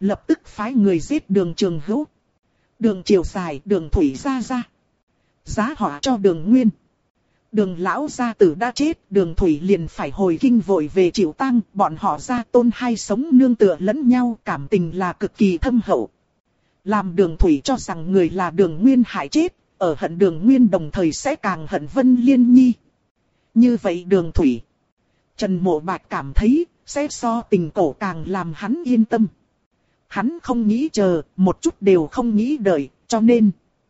lập tức phái người giết Đường Trường Hữu. Đường Triều Dài, Đường Thủy gia gia. Giá họa cho Đường Nguyên. Đường lão gia tử đã chết, Đường Thủy liền phải hồi kinh vội về chịu tang, bọn họ gia tôn hai sống nương tựa lẫn nhau, cảm tình là cực kỳ thâm hậu. Làm Đường Thủy cho rằng người là Đường Nguyên hại chết, ở hận Đường Nguyên đồng thời sẽ càng hận Vân Liên Nhi. Như vậy Đường Thủy, Trần Mộ Bạch cảm thấy sẽ so tình cổ càng làm hắn yên tâm. Hắn không nghĩ chờ, một chút đều không nghĩ đợi, cho nên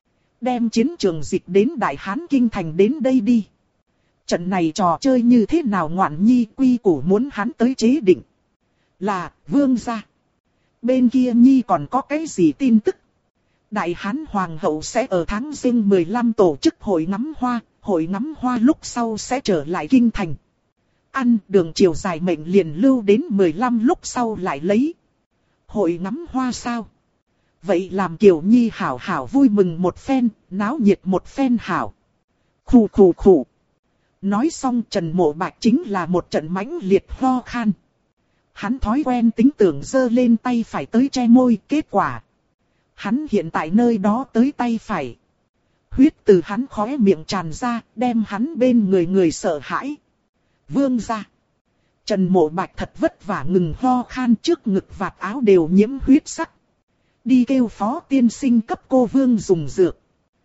đem chiến trường dịch đến Đại Hán Kinh Thành đến đây đi. Trận này trò chơi như thế nào ngoạn nhi, quy củ muốn hắn tới chế định. Là, vương gia. Bên kia nhi còn có cái gì tin tức? Đại Hán Hoàng hậu sẽ ở tháng Giêng 15 tổ chức hội ngắm hoa lúc sau sẽ trở lại Kinh Thành. Đường Triều Dài mệnh liền lưu đến 15 lúc sau lại lấy. Hội ngắm hoa sao? Vậy làm Kiều Nhi hảo hảo vui mừng một phen, náo nhiệt một phen hảo. Khủ khủ khủ. Nói xong Trần Mộ Bạch chính là một trận mãnh liệt ho khan. Hắn thói quen tính tưởng giơ lên tay phải tới che môi, kết quả hắn hiện tại nơi đó tới tay phải. Huyết từ hắn khóe miệng tràn ra, đem hắn bên người sợ hãi. Vương gia. Trần Mộ Bạch thật vất vả ngừng ho khan, trước ngực vạt áo đều nhiễm huyết sắc. Đi kêu Phó tiên sinh cấp cô Vương dùng dược.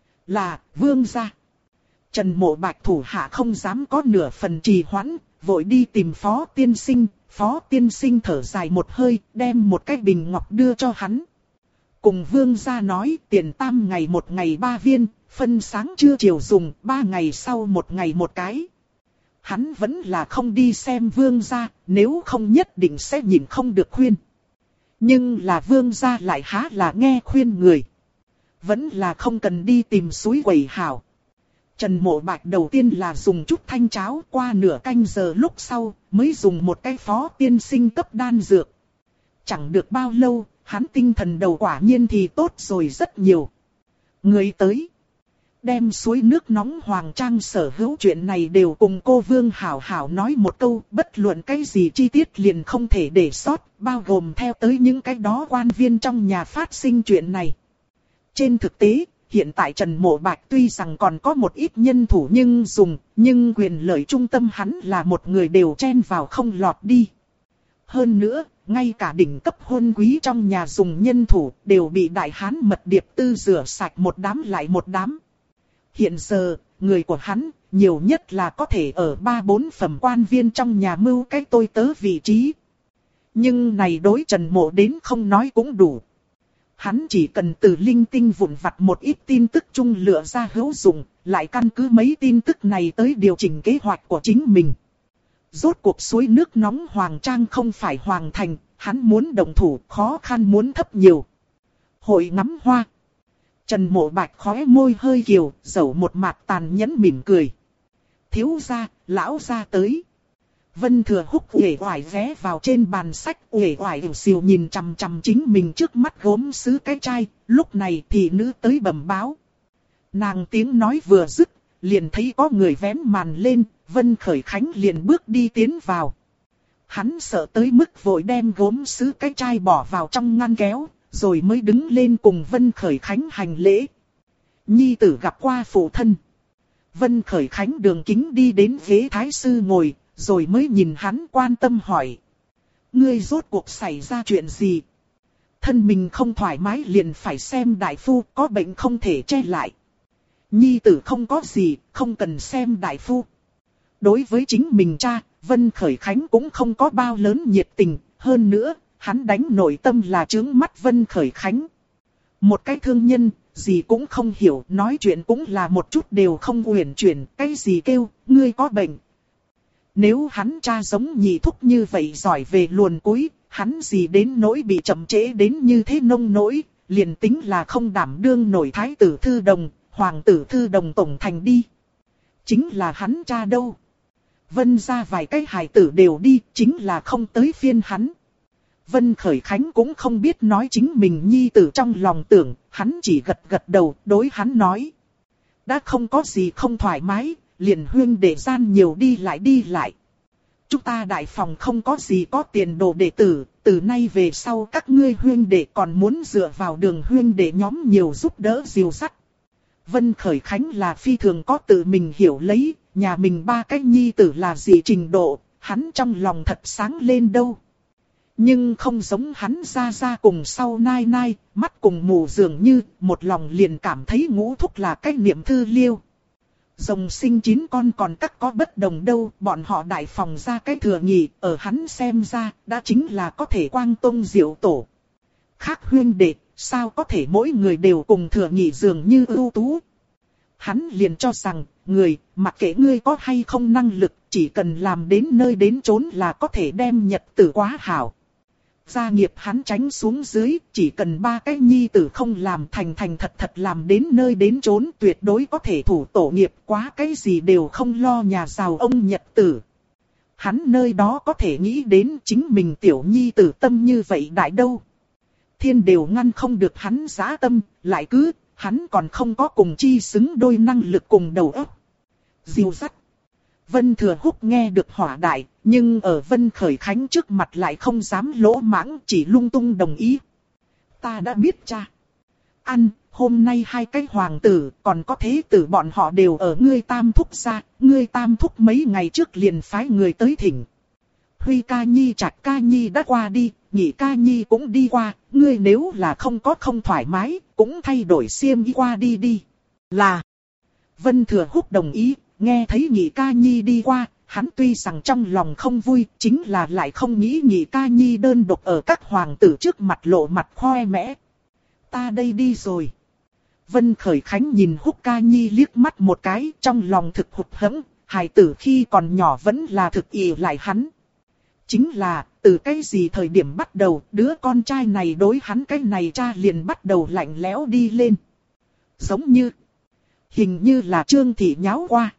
Là, Vương gia. Trần Mộ Bạch thủ hạ không dám có nửa phần trì hoãn, vội đi tìm Phó tiên sinh. Phó tiên sinh thở dài một hơi, đem một cái bình ngọc đưa cho hắn. Cùng Vương gia nói, tiền tam ngày một ngày 3 viên, phân sáng trưa chiều dùng, 3 ngày sau một ngày một cái. Hắn vẫn là không đi xem Vương gia, nếu không nhất định sẽ nhìn không được khuyên. Nhưng là Vương gia lại há là nghe khuyên người. Vẫn là không cần đi tìm suối quẩy hảo. Trần Mộ Bạch đầu tiên là dùng chút thanh cháo, qua nửa canh giờ lúc sau mới dùng một cái Phó tiên sinh cấp đan dược. Chẳng được bao lâu, hắn tinh thần đầu quả nhiên thì tốt rồi rất nhiều. Người tới. Đem suối nước nóng Hoàng Trang sở hữu chuyện này đều cùng cô Vương hảo hảo nói một câu, bất luận cái gì chi tiết liền không thể để sót, bao gồm theo tới những cái đó quan viên trong nhà phát sinh chuyện này. Trên thực tế, hiện tại Trần Mộ Bạch tuy rằng còn có một ít nhân thủ nhưng quyền lợi trung tâm hắn là một người đều chen vào không lọt đi. Hơn nữa, ngay cả đỉnh cấp hôn quý trong nhà dùng nhân thủ đều bị Đại Hán Mật Điệp Tư rửa sạch một đám lại một đám. Hiện giờ, người của hắn, nhiều nhất là có thể ở 3-4 phẩm quan viên trong nhà mưu cái tôi tớ vị trí. Nhưng này đối Trần Mộ đến không nói cũng đủ. Hắn chỉ cần từ linh tinh vụn vặt một ít tin tức chung lựa ra hữu dụng, lại căn cứ mấy tin tức này tới điều chỉnh kế hoạch của chính mình. Rốt cuộc suối nước nóng Hoàng Trang không phải Hoàng Thành, hắn muốn động thủ khó khăn muốn thấp nhiều. Hội ngắm hoa. Trần Mộ Bạch khóe môi hơi kiều, dẫu một mặt tàn nhẫn mỉm cười. Thiếu gia, lão gia tới. Vân Thừa Húc uể oải ghé vào trên bàn sách, uể oải ỉu xìu nhìn chằm chằm chính mình trước mắt gốm sứ cái chai. Lúc này thì nữ tới bẩm báo. Nàng tiếng nói vừa dứt, liền thấy có người vén màn lên, Vân Khởi Khánh liền bước đi tiến vào. Hắn sợ tới mức vội đem gốm sứ cái chai bỏ vào trong ngăn kéo, rồi mới đứng lên cùng Vân Khởi Khánh hành lễ. Nhi tử gặp qua phụ thân. Vân Khởi Khánh đường kính đi đến ghế thái sư ngồi, rồi mới nhìn hắn quan tâm hỏi. Ngươi rốt cuộc xảy ra chuyện gì? Thân mình không thoải mái liền phải xem đại phu, có bệnh không thể che lại. Nhi tử không có gì, không cần xem đại phu. Đối với chính mình cha, Vân Khởi Khánh cũng không có bao lớn nhiệt tình, hơn nữa, hắn đánh nội tâm là trướng mắt Vân Khởi Khánh. Một cái thương nhân, gì cũng không hiểu, nói chuyện cũng là một chút đều không uyển chuyển, cái gì kêu, ngươi có bệnh. Nếu hắn cha giống nhị thúc như vậy giỏi về luồn cúi, hắn gì đến nỗi bị chậm trễ đến như thế nông nỗi, liền tính là không đảm đương nổi thái tử thư đồng, hoàng tử thư đồng tổng thành đi. Chính là hắn cha đâu. Vân ra vài cái hài tử đều đi, chính là không tới phiên hắn. Vân Khởi Khánh cũng không biết nói chính mình nhi tử trong lòng tưởng, hắn chỉ gật gật đầu, đối hắn nói. Đã không có gì không thoải mái, liền huyên để gian nhiều đi lại. Chúng ta đại phòng không có gì có tiền đồ đệ tử, từ nay về sau các ngươi huynh đệ còn muốn dựa vào Đường huynh đệ nhóm nhiều giúp đỡ dìu dắt. Vân Khởi Khánh là phi thường có tự mình hiểu lấy, nhà mình ba cái nhi tử là gì trình độ, hắn trong lòng thật sáng lên đâu. Nhưng không giống hắn ra cùng sau nai nai, mắt cùng mù dường như, một lòng liền cảm thấy Ngũ Thúc là cái niệm thư liêu. Rồng sinh 9 con còn các có bất đồng đâu, bọn họ đại phòng ra cái thừa nhị, ở hắn xem ra, đã chính là có thể quang tông diệu tổ. Khác huynh đệ, sao có thể mỗi người đều cùng thừa nhị dường như ưu tú. Hắn liền cho rằng, người, mặc kệ ngươi có hay không năng lực, chỉ cần làm đến nơi đến chốn là có thể đem nhật tử quá hảo. Gia nghiệp hắn tránh xuống dưới, chỉ cần ba cái nhi tử không làm thành thật làm đến nơi đến chốn, tuyệt đối có thể thủ tổ nghiệp, quá cái gì đều không lo nhà giàu ông nhật tử. Hắn nơi đó có thể nghĩ đến chính mình tiểu nhi tử tâm như vậy đại đâu. Thiên đều ngăn không được hắn dã tâm, lại cứ, hắn còn không có cùng chi xứng đôi năng lực cùng đầu óc. Dìu dắt. Vân Thừa Húc nghe được hỏa đại, nhưng ở Vân Khởi Khánh trước mặt lại không dám lỗ mãng, chỉ lung tung đồng ý. Ta đã biết cha. Hôm nay 2 cái hoàng tử, còn có thế tử bọn họ đều ở ngươi Tam Thúc gia, ngươi Tam Thúc mấy ngày trước liền phái người tới thỉnh. Huy ca nhi Trạch ca nhi đã qua đi, Nhị ca nhi cũng đi qua, ngươi nếu là không thoải mái, cũng thay đổi xiêm y qua đi đi. Là. Vân Thừa Húc đồng ý. Nghe thấy Nhị ca nhi đi qua, hắn tuy rằng trong lòng không vui, chính là lại không nghĩ Nhị ca nhi đơn độc ở các hoàng tử trước mặt lộ mặt khoe mẽ. Ta đây đi rồi. Vân Khởi Khánh nhìn Húc ca nhi liếc mắt một cái, trong lòng thực hụt hẫng, hài tử khi còn nhỏ vẫn là thực ỷ lại hắn. Chính là, từ cái gì thời điểm bắt đầu, đứa con trai này đối hắn cái này cha liền bắt đầu lạnh lẽo đi lên. Giống như, hình như là Trương Thị nháo qua.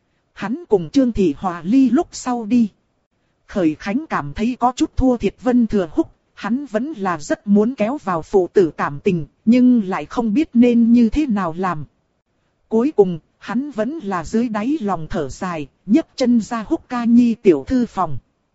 Hắn cùng Trương Thị hòa ly lúc sau đi. Khởi Khánh cảm thấy có chút thua thiệt Vân Thừa Húc, hắn vẫn là rất muốn kéo vào phụ tử cảm tình, nhưng lại không biết nên như thế nào làm. Cuối cùng, hắn vẫn là dưới đáy lòng thở dài, nhấc chân ra Húc ca nhi tiểu thư phòng.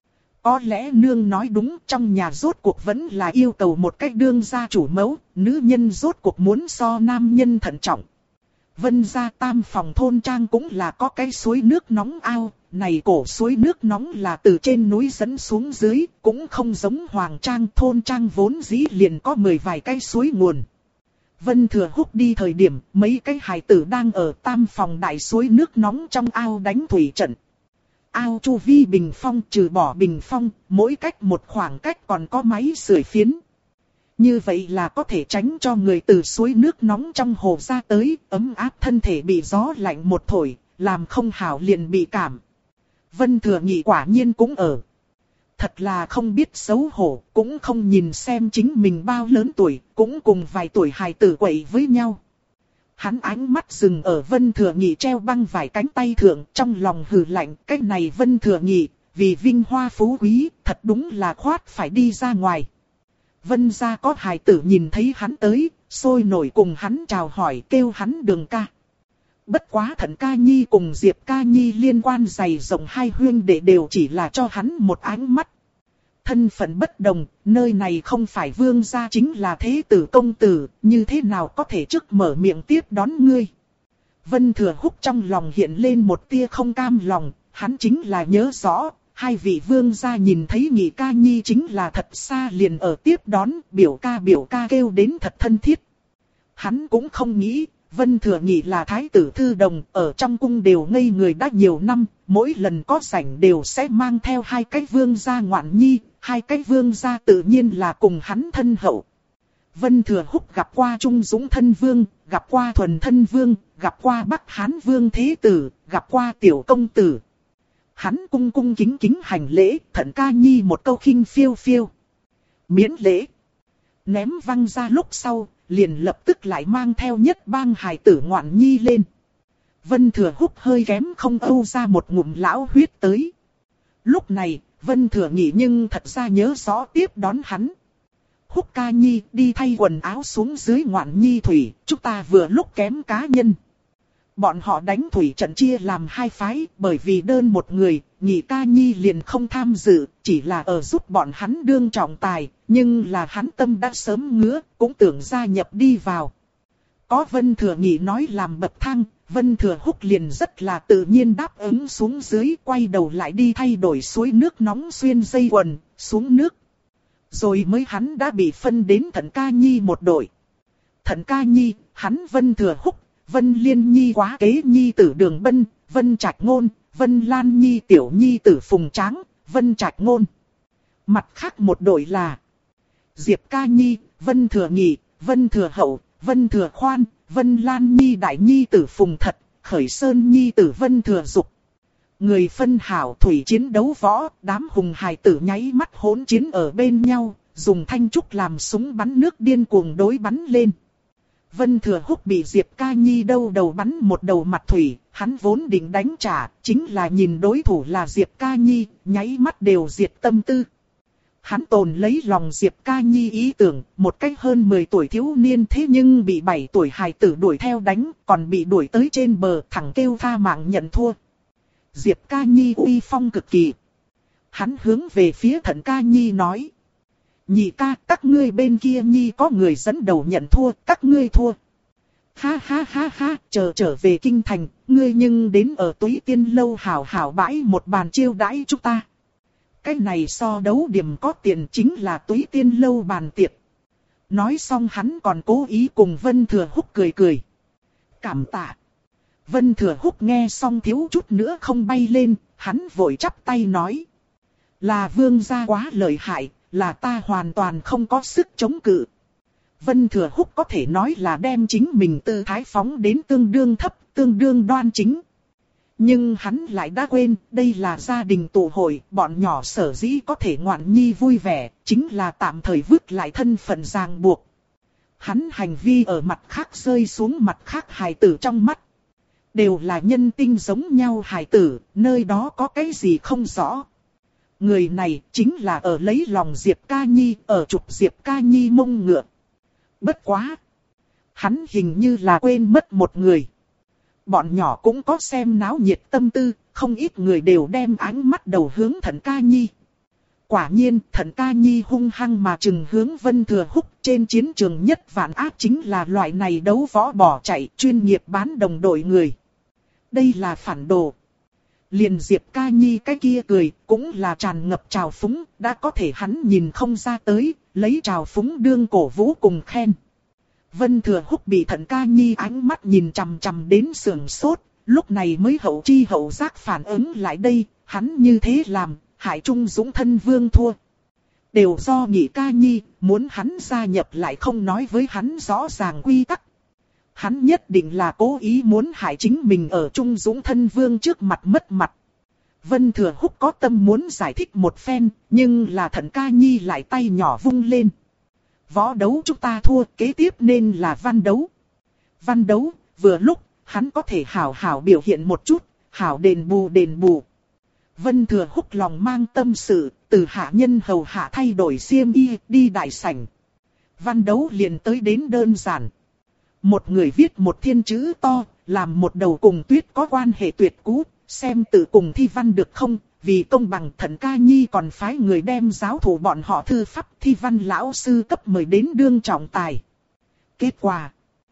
Có lẽ nương nói đúng, trong nhà rốt cuộc vẫn là yêu cầu một cách đương gia chủ mẫu, nữ nhân rốt cuộc muốn so nam nhân thận trọng. Vân gia tam phòng thôn trang cũng là có cái suối nước nóng ao, này cổ suối nước nóng là từ trên núi dẫn xuống dưới, cũng không giống hoàng trang, thôn trang vốn dĩ liền có 10 vài cái suối nguồn. Vân Thừa Húc đi thời điểm, mấy cái hài tử đang ở tam phòng đại suối nước nóng trong ao đánh thủy trận. Ao chu vi bình phong, trừ bỏ bình phong, mỗi cách một khoảng cách còn có máy sưởi phiến. Như vậy là có thể tránh cho người từ suối nước nóng trong hồ ra tới, ấm áp thân thể bị gió lạnh một thổi, làm không hảo liền bị cảm. Vân Thừa Nhị quả nhiên cũng ở. Thật là không biết xấu hổ, cũng không nhìn xem chính mình bao lớn tuổi, cũng cùng vài tuổi hài tử quậy với nhau. Hắn ánh mắt dừng ở Vân Thừa Nhị treo băng vài cánh tay thượng, trong lòng hừ lạnh, cái này Vân Thừa Nhị, vì vinh hoa phú quý, thật đúng là khoát phải đi ra ngoài. Vân gia có hài tử nhìn thấy hắn tới, sôi nổi cùng hắn chào hỏi, kêu hắn Đường ca. Bất quá Thận ca nhi cùng Diệp ca nhi liên quan dày rộng hai huynh đệ đều chỉ là cho hắn một ánh mắt. Thân phận bất đồng, nơi này không phải vương gia chính là thế tử công tử, như thế nào có thể trước mở miệng tiếp đón ngươi. Vân Thừa Húc trong lòng hiện lên một tia không cam lòng, hắn chính là nhớ rõ. Hai vị vương gia nhìn thấy Nhị ca nhi chính là thật xa liền ở tiếp đón, biểu ca kêu đến thật thân thiết. Hắn cũng không nghĩ, Vân Thừa Nhị là thái tử thư đồng, ở trong cung đều ngây người đã nhiều năm, mỗi lần có rảnh đều sẽ mang theo 2 cái vương gia ngoạn nhi, 2 cái vương gia tự nhiên là cùng hắn thân hậu. Vân Thừa Húc gặp qua Trung Dũng thân vương, gặp qua Thuần thân vương, gặp qua Bắc Hán vương thế tử, gặp qua tiểu công tử. Hắn cung kính hành lễ, Thận ca nhi một câu khinh phiêu phiêu. Miễn lễ. Ném văng ra lúc sau, liền lập tức lại mang theo nhất bang hài tử ngoạn nhi lên. Vân Thừa Húc hơi kém không âu ra một ngụm lão huyết tới. Lúc này, Vân Thừa Nhị nhưng thật ra nhớ rõ tiếp đón hắn. Húc ca nhi đi thay quần áo xuống dưới ngoạn nhi thủy, chúng ta vừa lúc kém cá nhân. Bọn họ đánh thủy trận chia làm 2 phái, bởi vì đơn một người, nhị ca nhi liền không tham dự, chỉ là ở giúp bọn hắn đương trọng tài, nhưng là hắn tâm đã sớm ngứa, cũng tưởng gia nhập đi vào. Có Vân Thừa Nghị nói làm bậc thang, Vân Thừa Húc liền rất là tự nhiên đáp ứng xuống dưới, quay đầu lại đi thay đổi suối nước nóng xuyên dây quần, xuống nước. Rồi mới hắn đã bị phân đến Thận Ca Nhi một đội. Thận Ca Nhi, hắn Vân Thừa Húc, Vân Liên Nhi quá kế nhi tử Đường Bân, Vân Trạch Ngôn, Vân Lan Nhi tiểu nhi tử Phùng Tráng, Vân Trạch Ngôn. Mặt khác một đội là Diệp Ca Nhi, Vân Thừa Nghị, Vân Thừa Hậu, Vân Thừa Khoan, Vân Lan Nhi đại nhi tử Phùng Thật, Khởi Sơn Nhi tử Vân Thừa Dục. Người phân hảo thủy chiến đấu võ, đám hùng hài tử nháy mắt hỗn chiến ở bên nhau, dùng thanh trúc làm súng bắn nước điên cuồng đối bắn lên. Vân Thừa Húc bị Diệp Ca Nhi đầu bắn một đầu mặt thủy, hắn vốn định đánh trả, chính là nhìn đối thủ là Diệp Ca Nhi, nháy mắt đều diệt tâm tư. Hắn tồn lấy lòng Diệp Ca Nhi ý tưởng, một cách hơn 10 tuổi thiếu niên thế nhưng bị 7 tuổi hài tử đuổi theo đánh, còn bị đuổi tới trên bờ thẳng kêu tha mạng nhận thua. Diệp Ca Nhi uy phong cực kỳ. Hắn hướng về phía Thận Ca Nhi nói. Nhị ca, các ngươi bên kia Nhi có người dẫn đầu nhận thua, các ngươi thua. Ha ha ha ha, trở về kinh thành, ngươi nhưng đến ở Túy Tiên lâu hảo hảo bãi một bàn chiêu đãi chúng ta. Cái này so đấu điểm có tiền chính là Túy Tiên lâu bàn tiệc. Nói xong hắn còn cố ý cùng Vân Thừa Húc cười cười. Cảm tạ. Vân Thừa Húc nghe xong thiếu chút nữa không bay lên, hắn vội chắp tay nói. Là vương gia quá lợi hại, là ta hoàn toàn không có sức chống cự. Vân Thừa Húc có thể nói là đem chính mình tư thái phóng đến tương đương thấp, tương đương đoan chính. Nhưng hắn lại đã quên, đây là gia đình tụ hội, bọn nhỏ sở dĩ có thể ngoạn nhi vui vẻ, chính là tạm thời vứt lại thân phận ràng buộc. Hắn hành vi ở mặt khác rơi xuống mặt khác hài tử trong mắt. Đều là nhân tinh giống nhau hài tử, nơi đó có cái gì không rõ. Người này chính là ở lấy lòng Diệp Ca Nhi, ở chụp Diệp Ca Nhi mông ngựa. Bất quá. Hắn hình như là quên mất một người. Bọn nhỏ cũng có xem náo nhiệt tâm tư, không ít người đều đem ánh mắt đầu hướng Thận Ca Nhi. Quả nhiên, Thận Ca Nhi hung hăng mà trừng hướng Vân Thừa Húc, trên chiến trường nhất vạn ác chính là loại này đấu võ bỏ chạy, chuyên nghiệp bán đồng đội người. Đây là phản đồ. Liền Diệp Ca Nhi cái kia cười, cũng là tràn ngập trào phúng, đã có thể hắn nhìn không ra tới, lấy trào phúng đương cổ vũ cùng khen. Vân Thừa Húc bị Thận Ca Nhi ánh mắt nhìn chằm chằm đến sườn sốt, lúc này mới hậu chi hậu giác phản ứng lại đây, hắn như thế làm, hại Trung Dũng thân vương thua. Đều do nhị Ca Nhi, muốn hắn gia nhập lại không nói với hắn rõ ràng quy tắc. Hắn nhất định là cố ý muốn hại chính mình ở Trung Dũng thân vương trước mặt mất mặt. Vân Thừa Húc có tâm muốn giải thích một phen, nhưng là Thận Ca Nhi lại tay nhỏ vung lên. Võ đấu chúng ta thua, kế tiếp nên là văn đấu. Văn đấu, vừa lúc, hắn có thể hảo hảo biểu hiện một chút, hảo đền bù. Vân Thừa Húc lòng mang tâm sự, từ hạ nhân hầu hạ thay đổi xiêm y, đi đại sảnh. Văn đấu liền tới đến đơn giản. Một người viết một thiên chữ to, làm một đầu cùng tuyết có quan hệ tuyệt cú, xem tự cùng thi văn được không, vì công bằng Thận Ca Nhi còn phái người đem giáo thủ bọn họ thư pháp thi văn lão sư cấp mời đến đương trọng tài. Kết quả,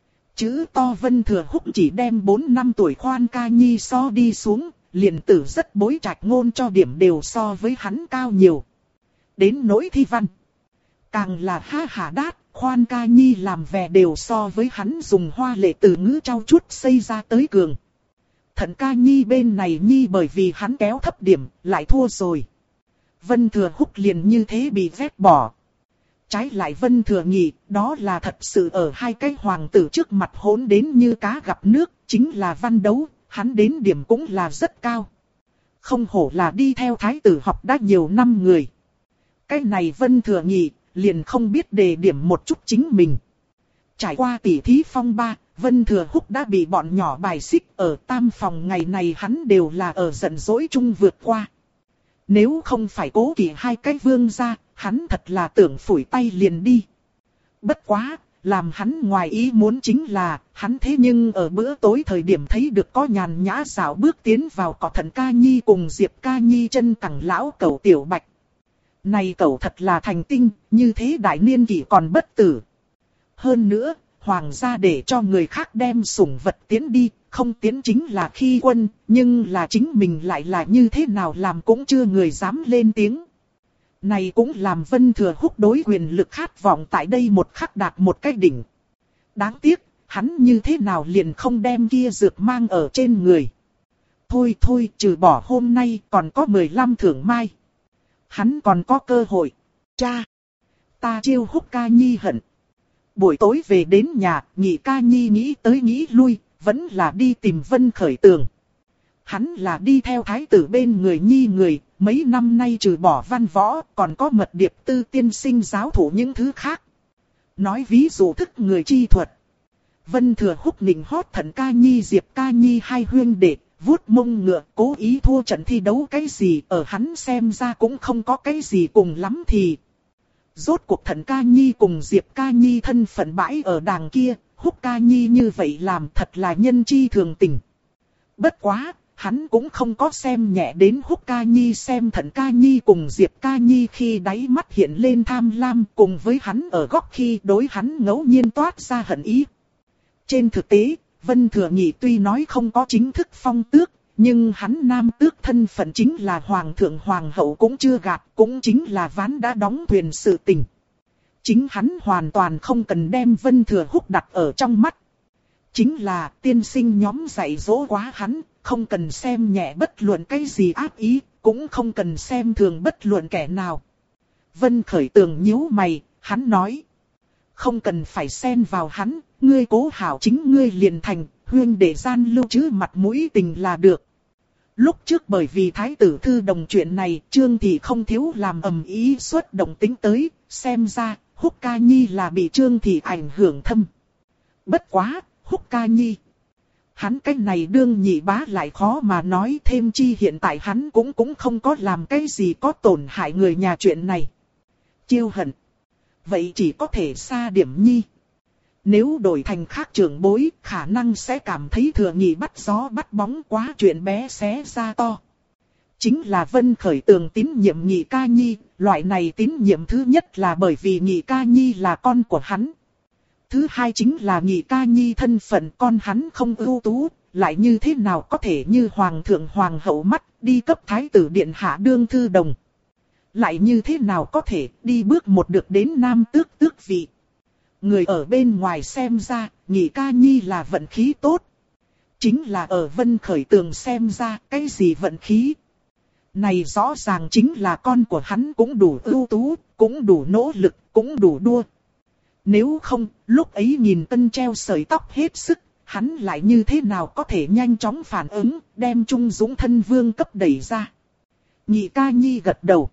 chữ to Vân Thừa Húc chỉ đem 4 năm tuổi Khoan Ca Nhi so đi xuống, liền tử rất bối Trạch Ngôn cho điểm đều so với hắn cao nhiều. Đến nỗi thi văn, càng là ha hà đát, Khoan Ca Nhi làm vẻ đều so với hắn dùng hoa lệ từ ngữ trau chuốt xây ra tới cường. Thận Ca Nhi bên này Nhi bởi vì hắn kéo thấp điểm, lại thua rồi. Vân Thừa Húc liền như thế bị vét bỏ. Trái lại Vân Thừa Nghị, đó là thật sự ở hai cái hoàng tử trước mặt hỗn đến như cá gặp nước, chính là văn đấu, hắn đến điểm cũng là rất cao. Không hổ là đi theo thái tử học đã nhiều năm người. Cái này Vân Thừa Nghị, liền không biết đề điểm một chút chính mình. Trải qua tỉ thí phong ba, Vân Thừa Húc đã bị bọn nhỏ bài xích, ở tam phòng ngày này hắn đều là ở giận dỗi chung vượt qua. Nếu không phải Cố Kỵ hai cái vương gia, hắn thật là tưởng phủi tay liền đi. Bất quá, Làm hắn ngoài ý muốn chính là, hắn thế nhưng ở bữa tối thời điểm thấy được có nhàn nhã dạo bước tiến vào cỏ Thận Ca Nhi cùng Diệp Ca Nhi chân cẳng lão cẩu Tiểu Bạch. Này cẩu thật là thành tinh, như thế đại niên kỷ còn bất tử. Hơn nữa, hoàng gia để cho người khác đem sủng vật tiến đi, không tiến chính là khi quân, nhưng là chính mình lại là như thế nào làm cũng chưa người dám lên tiếng. Này cũng làm Vân Thừa Húc đối quyền lực khát vọng tại đây một khắc đạt một cái đỉnh. Đáng tiếc, hắn như thế nào liền không đem kia dược mang ở trên người. Thôi thôi, trừ bỏ hôm nay còn có 15 thưởng mai. Hắn còn có cơ hội. Cha! Ta chiêu Húc Ca Nhi hận. Buổi tối về đến nhà, Nhị Ca Nhi nghĩ tới nghĩ lui, vẫn là đi tìm Vân Khởi Tường. Hắn là đi theo thái tử bên người Nhi người, mấy năm nay trừ bỏ văn võ, còn có mật điệp tư tiên sinh giáo thủ những thứ khác. Nói ví dụ thức người chi thuật. Vân Thừa Húc nịnh hót Thận Ca Nhi Diệp Ca Nhi hai huyên đệ, vuốt mông ngựa cố ý thua trận thi đấu cái gì, ở hắn xem ra cũng không có cái gì cùng lắm thì. Rốt cuộc Thận Ca Nhi cùng Diệp Ca Nhi thân phận bãi ở đàng kia, Húc Ca Nhi như vậy làm thật là nhân chi thường tình. Bất quá, hắn cũng không có xem nhẹ đến Húc Ca Nhi, xem Thận Ca Nhi cùng Diệp Ca Nhi khi đáy mắt hiện lên tham lam, cùng với hắn ở góc khi đối hắn ngẫu nhiên toát ra hận ý. Trên thực tế, Vân Thừa Nhị tuy nói không có chính thức phong tước, nhưng hắn nam tước thân phận chính là hoàng thượng hoàng hậu cũng chưa gạt, cũng chính là ván đã đóng thuyền sự tình. Chính hắn hoàn toàn không cần đem Vân Thừa Húc đặt ở trong mắt. Chính là tiên sinh nhóm dạy dỗ quá hắn, không cần xem nhẹ bất luận cái gì ác ý, cũng không cần xem thường bất luận kẻ nào. Vân Khởi Tường nhíu mày, hắn nói. Không cần phải xen vào hắn, ngươi cố hảo chính ngươi liền thành, huyên để gian lưu trữ mặt mũi tình là được. Lúc trước bởi vì thái tử thư đồng chuyện này, Trương Thị không thiếu làm ầm ý xuất động tính tới, xem ra, Húc Ca Nhi là bị Trương Thị ảnh hưởng thâm. Bất quá, Húc Ca Nhi. Hắn cái này đương nhị bá lại khó mà nói thêm chi hiện tại hắn cũng không có làm cái gì có tổn hại người nhà chuyện này. Chiêu hận. Vậy chỉ có thể xa điểm nhi. Nếu đổi thành khác trưởng bối, khả năng sẽ cảm thấy Thừa Nhị bắt gió bắt bóng quá chuyện bé xé ra to. Chính là Vân Khởi Tường tín nhiệm Nhị Ca Nhi, loại này tín nhiệm thứ nhất là bởi vì Nhị Ca Nhi là con của hắn. Thứ hai chính là Nhị Ca Nhi thân phận con hắn không ưu tú, lại như thế nào có thể như hoàng thượng hoàng hậu mắt đi cấp thái tử điện hạ đương thư đồng. Lại như thế nào có thể đi bước một được đến nam tước tước vị. Người ở bên ngoài xem ra, Nhị Ca Nhi là vận khí tốt. Chính là ở Vân Khởi Tường xem ra, cái gì vận khí. Này rõ ràng chính là con của hắn cũng đủ ưu tú, cũng đủ nỗ lực, cũng đủ đua. Nếu không, lúc ấy nhìn tân treo sợi tóc hết sức, hắn lại như thế nào có thể nhanh chóng phản ứng, đem Trung Dũng thân vương cấp đẩy ra. Nhị Ca Nhi gật đầu.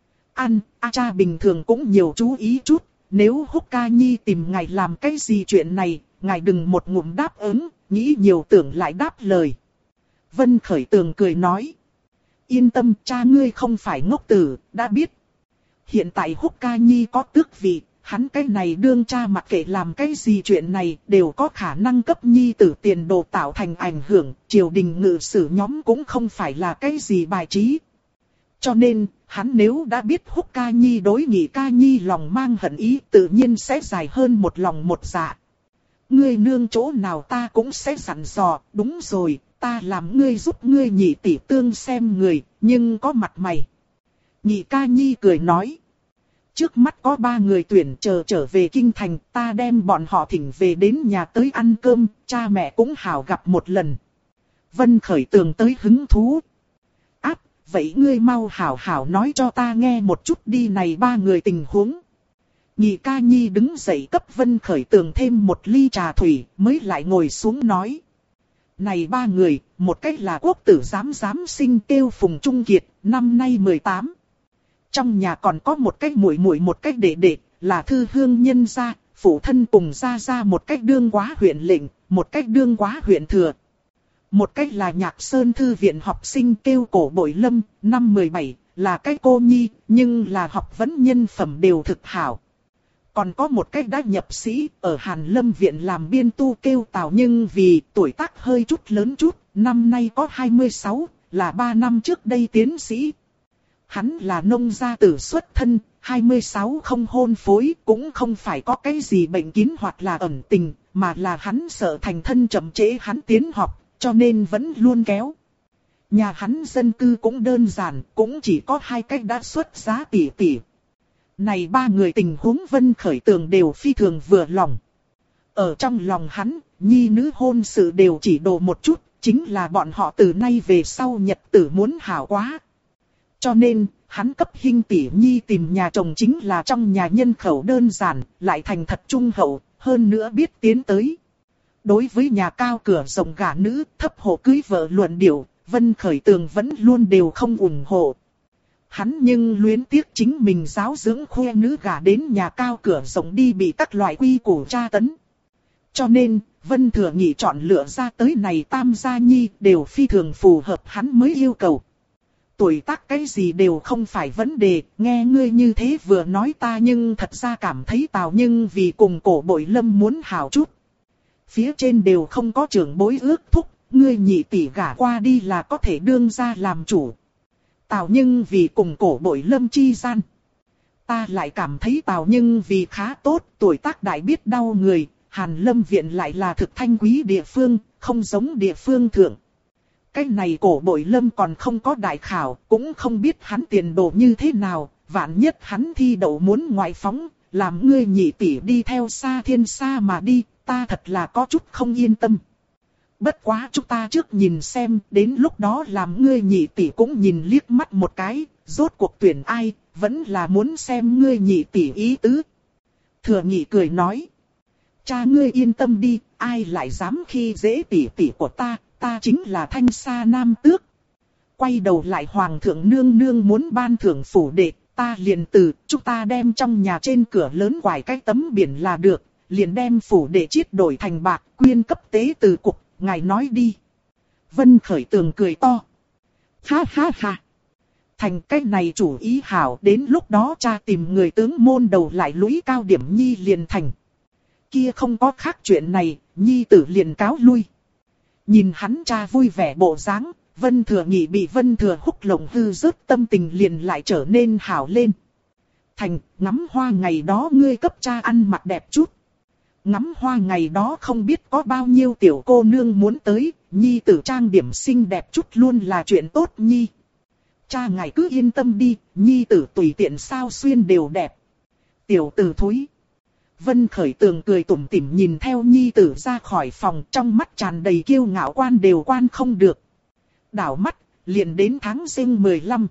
Cha bình thường cũng nhiều chú ý chút, nếu Húc Ca Nhi tìm ngài làm cái gì chuyện này, ngài đừng một ngụm đáp ứng, nghĩ nhiều tưởng lại đáp lời. Vân Khởi Tường cười nói. Yên tâm, cha ngươi không phải ngốc tử, đã biết. Hiện tại Húc Ca Nhi có tước vị, hắn cái này đương cha mặc kệ làm cái gì chuyện này đều có khả năng cấp nhi tử tiền đồ tạo thành ảnh hưởng, triều đình ngự sử nhóm cũng không phải là cái gì bài trí. Cho nên, hắn nếu đã biết Húc Ca Nhi đối Nhị Ca Nhi lòng mang hận ý tự nhiên sẽ dài hơn một lòng một dạ. Ngươi nương chỗ nào ta cũng sẽ dặn dò, đúng rồi, ta làm ngươi giúp ngươi nhị tỷ tương xem người, nhưng có mặt mày. Nhị Ca Nhi cười nói. Trước mắt có 3 người tuyển trở về kinh thành, ta đem bọn họ thỉnh về đến nhà tới ăn cơm, cha mẹ cũng hảo gặp một lần. Vân Khởi Tường tới hứng thú. Vậy ngươi mau hảo hảo nói cho ta nghe một chút đi này 3 người tình huống. Nhị Ca Nhi đứng dậy cấp Vân Khởi Tường thêm một ly trà thủy, mới lại ngồi xuống nói. Này 3 người, một cách là quốc tử giám sinh kêu Phùng Trung Kiệt, năm nay 18. Trong nhà còn có một cách muội muội một cách đệ, là thư hương nhân gia, phụ thân cùng gia một cách đương quá huyện lệnh, một cách đương quá huyện thừa. Một cách là Nhạc Sơn thư viện học sinh kêu Cổ Bội Lâm, năm 17, là cái cô nhi, nhưng là học vấn nhân phẩm đều thực hảo. Còn có một cách đã nhập sĩ ở Hàn Lâm Viện làm biên tu kêu Tào Nhưng vì tuổi tác hơi chút lớn chút, năm nay có 26, là 3 năm trước đây tiến sĩ. Hắn là nông gia tử xuất thân, 26 không hôn phối, cũng không phải có cái gì bệnh kín hoặc là ẩn tình, mà là hắn sợ thành thân chậm trễ hắn tiến học, cho nên vẫn luôn kéo. Nhà hắn dân cư cũng đơn giản, cũng chỉ có 2 cách đã xuất giá tỷ tỷ. Này 3 người tình huống Vân Khởi Tường đều phi thường vừa lòng. Ở trong lòng hắn, nhi nữ hôn sự đều chỉ đồ một chút, chính là bọn họ từ nay về sau nhật tử muốn hảo quá. Cho nên, hắn cấp Hinh tỷ nhi tìm nhà chồng chính là trong nhà nhân khẩu đơn giản, lại thành thật trung hậu, hơn nữa biết tiến tới. Đối với nhà cao cửa rộng gả nữ, thấp hộ cưới vợ luận điệu, Vân Khởi Tường vẫn luôn đều không ủng hộ. Hắn nhưng luyến tiếc chính mình giáo dưỡng khoe nữ gả đến nhà cao cửa rộng đi bị các loại quy củ tra tấn. Cho nên, Vân Thừa Nghị chọn lựa ra tới này tam gia nhi đều phi thường phù hợp hắn mới yêu cầu. Tuổi tác cái gì đều không phải vấn đề, nghe ngươi như thế vừa nói ta nhưng thật ra cảm thấy Tào Nhưng vì cùng Cổ Bội Lâm muốn hảo chút. Phía trên đều không có trưởng bối ước thúc, ngươi nhị tỷ gả qua đi là có thể đương ra làm chủ. Tào Nhưng vì cùng Cổ Bội Lâm chi gian. Ta lại cảm thấy Tào Nhưng vì khá tốt, tuổi tác đại biết đau người, Hàn Lâm Viện lại là thực thanh quý địa phương, không giống địa phương thượng. Cái này Cổ Bội Lâm còn không có đại khảo, cũng không biết hắn tiền đồ như thế nào, vạn nhất hắn thi đậu muốn ngoại phóng, làm ngươi nhị tỷ đi theo xa thiên xa mà đi, ta thật là có chút không yên tâm. Bất quá chúng ta trước nhìn xem, đến lúc đó làm ngươi nhị tỷ cũng nhìn liếc mắt một cái, rốt cuộc tuyển ai, vẫn là muốn xem ngươi nhị tỷ ý tứ. Thừa Nghị cười nói, cha ngươi yên tâm đi, ai lại dám khi dễ tỷ tỷ của ta, ta chính là Thanh Sa Nam Tước. Quay đầu lại Hoàng thượng nương nương muốn ban thưởng phủ đệ, ta liền từ, chúng ta đem trong nhà trên cửa lớn quải cái tấm biển là được, liền đem phủ đệ chiết đổi thành bạc, quyên cấp tế từ cục, ngài nói đi. Vân Khởi Tường cười to. Ha ha ha. Thành cái này chủ ý hảo, đến lúc đó cha tìm người tướng môn đầu lại lũy cao điểm nhi liền thành. Kia không có khác chuyện này, nhi tử liền cáo lui. Nhìn hắn cha vui vẻ bộ dáng, Vân Thừa Nghị bị Vân Thừa Húc lộng hư rớt tâm tình liền lại trở nên hảo lên. Thành, ngắm hoa ngày đó ngươi cấp cha ăn mặc đẹp chút. Ngắm hoa ngày đó không biết có bao nhiêu tiểu cô nương muốn tới, nhi tử trang điểm xinh đẹp chút luôn là chuyện tốt nhi. Cha ngài cứ yên tâm đi, nhi tử tùy tiện sao xuyên đều đẹp. Tiểu tử thúi. Vân Khởi Tường cười tủm tỉm nhìn theo nhi tử ra khỏi phòng, trong mắt tràn đầy kiêu ngạo quan đều quan không được. Đảo mắt, liền đến tháng Giêng 15.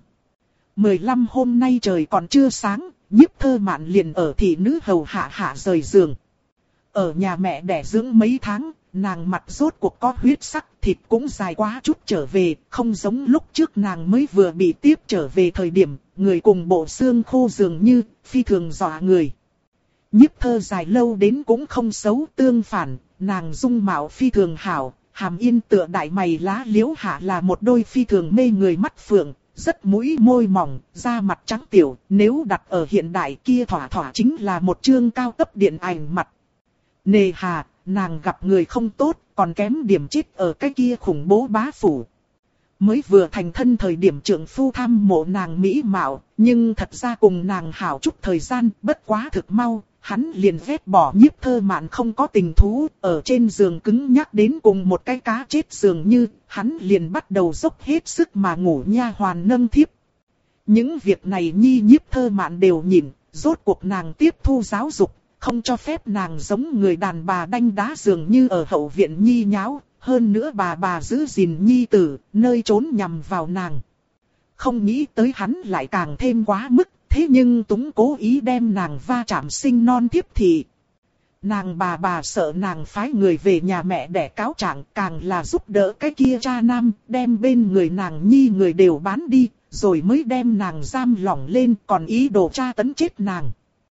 15 hôm nay trời còn chưa sáng, Nhiếp Thơ Mạn liền ở thị nữ hầu hạ rời giường. Ở nhà mẹ đẻ dưỡng mấy tháng, nàng mặt rốt cuộc có huyết sắc, thịt cũng dài quá chút trở về, không giống lúc trước nàng mới vừa bị tiếp trở về thời điểm, người cùng bộ xương khô dường như, phi thường dọa người. Nhiếp Thơ dài lâu đến cũng không xấu, tương phản, nàng dung mạo phi thường hảo, hàm yên tựa đại mày lá liễu hạ là một đôi phi thường mê người mắt phượng, rất mũi môi mỏng, da mặt trắng tiểu, nếu đặt ở hiện đại kia thỏa thỏa chính là một chương cao cấp điện ảnh mặt. Nề hà, nàng gặp người không tốt, còn kém điểm chết ở cái kia khủng bố bá phủ. Mới vừa thành thân thời điểm trưởng phu tham mộ nàng mỹ mạo, nhưng thật ra cùng nàng hảo chút thời gian, bất quá thực mau, hắn liền ghét bỏ Nhiếp Thơ Mạn không có tình thú, ở trên giường cứng nhắc đến cùng một cái cá chết dường như, hắn liền bắt đầu dốc hết sức mà ngủ nha hoàn nâng thiếp. Những việc này Nhiếp Thơ Mạn đều nhìn, rốt cuộc nàng tiếp thu giáo dục, không cho phép nàng giống người đàn bà đanh đá dường như ở hậu viện nhi nháo, hơn nữa bà giữ gìn nhi tử, nơi trốn nhằm vào nàng. Không nghĩ tới hắn lại càng thêm quá mức, thế nhưng Túng cố ý đem nàng va chạm sinh non thiếp thị. Nàng bà sợ nàng phái người về nhà mẹ để cáo trạng, càng là giúp đỡ cái kia cha nam, đem bên người nàng nhi người đều bán đi, rồi mới đem nàng giam lỏng lên, còn ý đồ tra tấn chết nàng.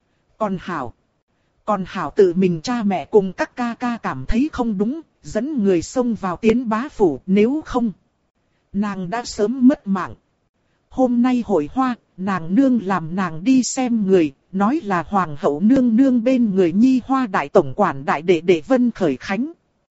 Còn hảo tự mình cha mẹ cùng các ca ca cảm thấy không đúng, dẫn người xông vào tiến bá phủ, nếu không nàng đã sớm mất mạng. Hôm nay hội hoa, nàng nương làm nàng đi xem người, nói là hoàng hậu nương nương bên người Nhi Hoa đại tổng quản đại đệ đệ Vân Khởi Khánh.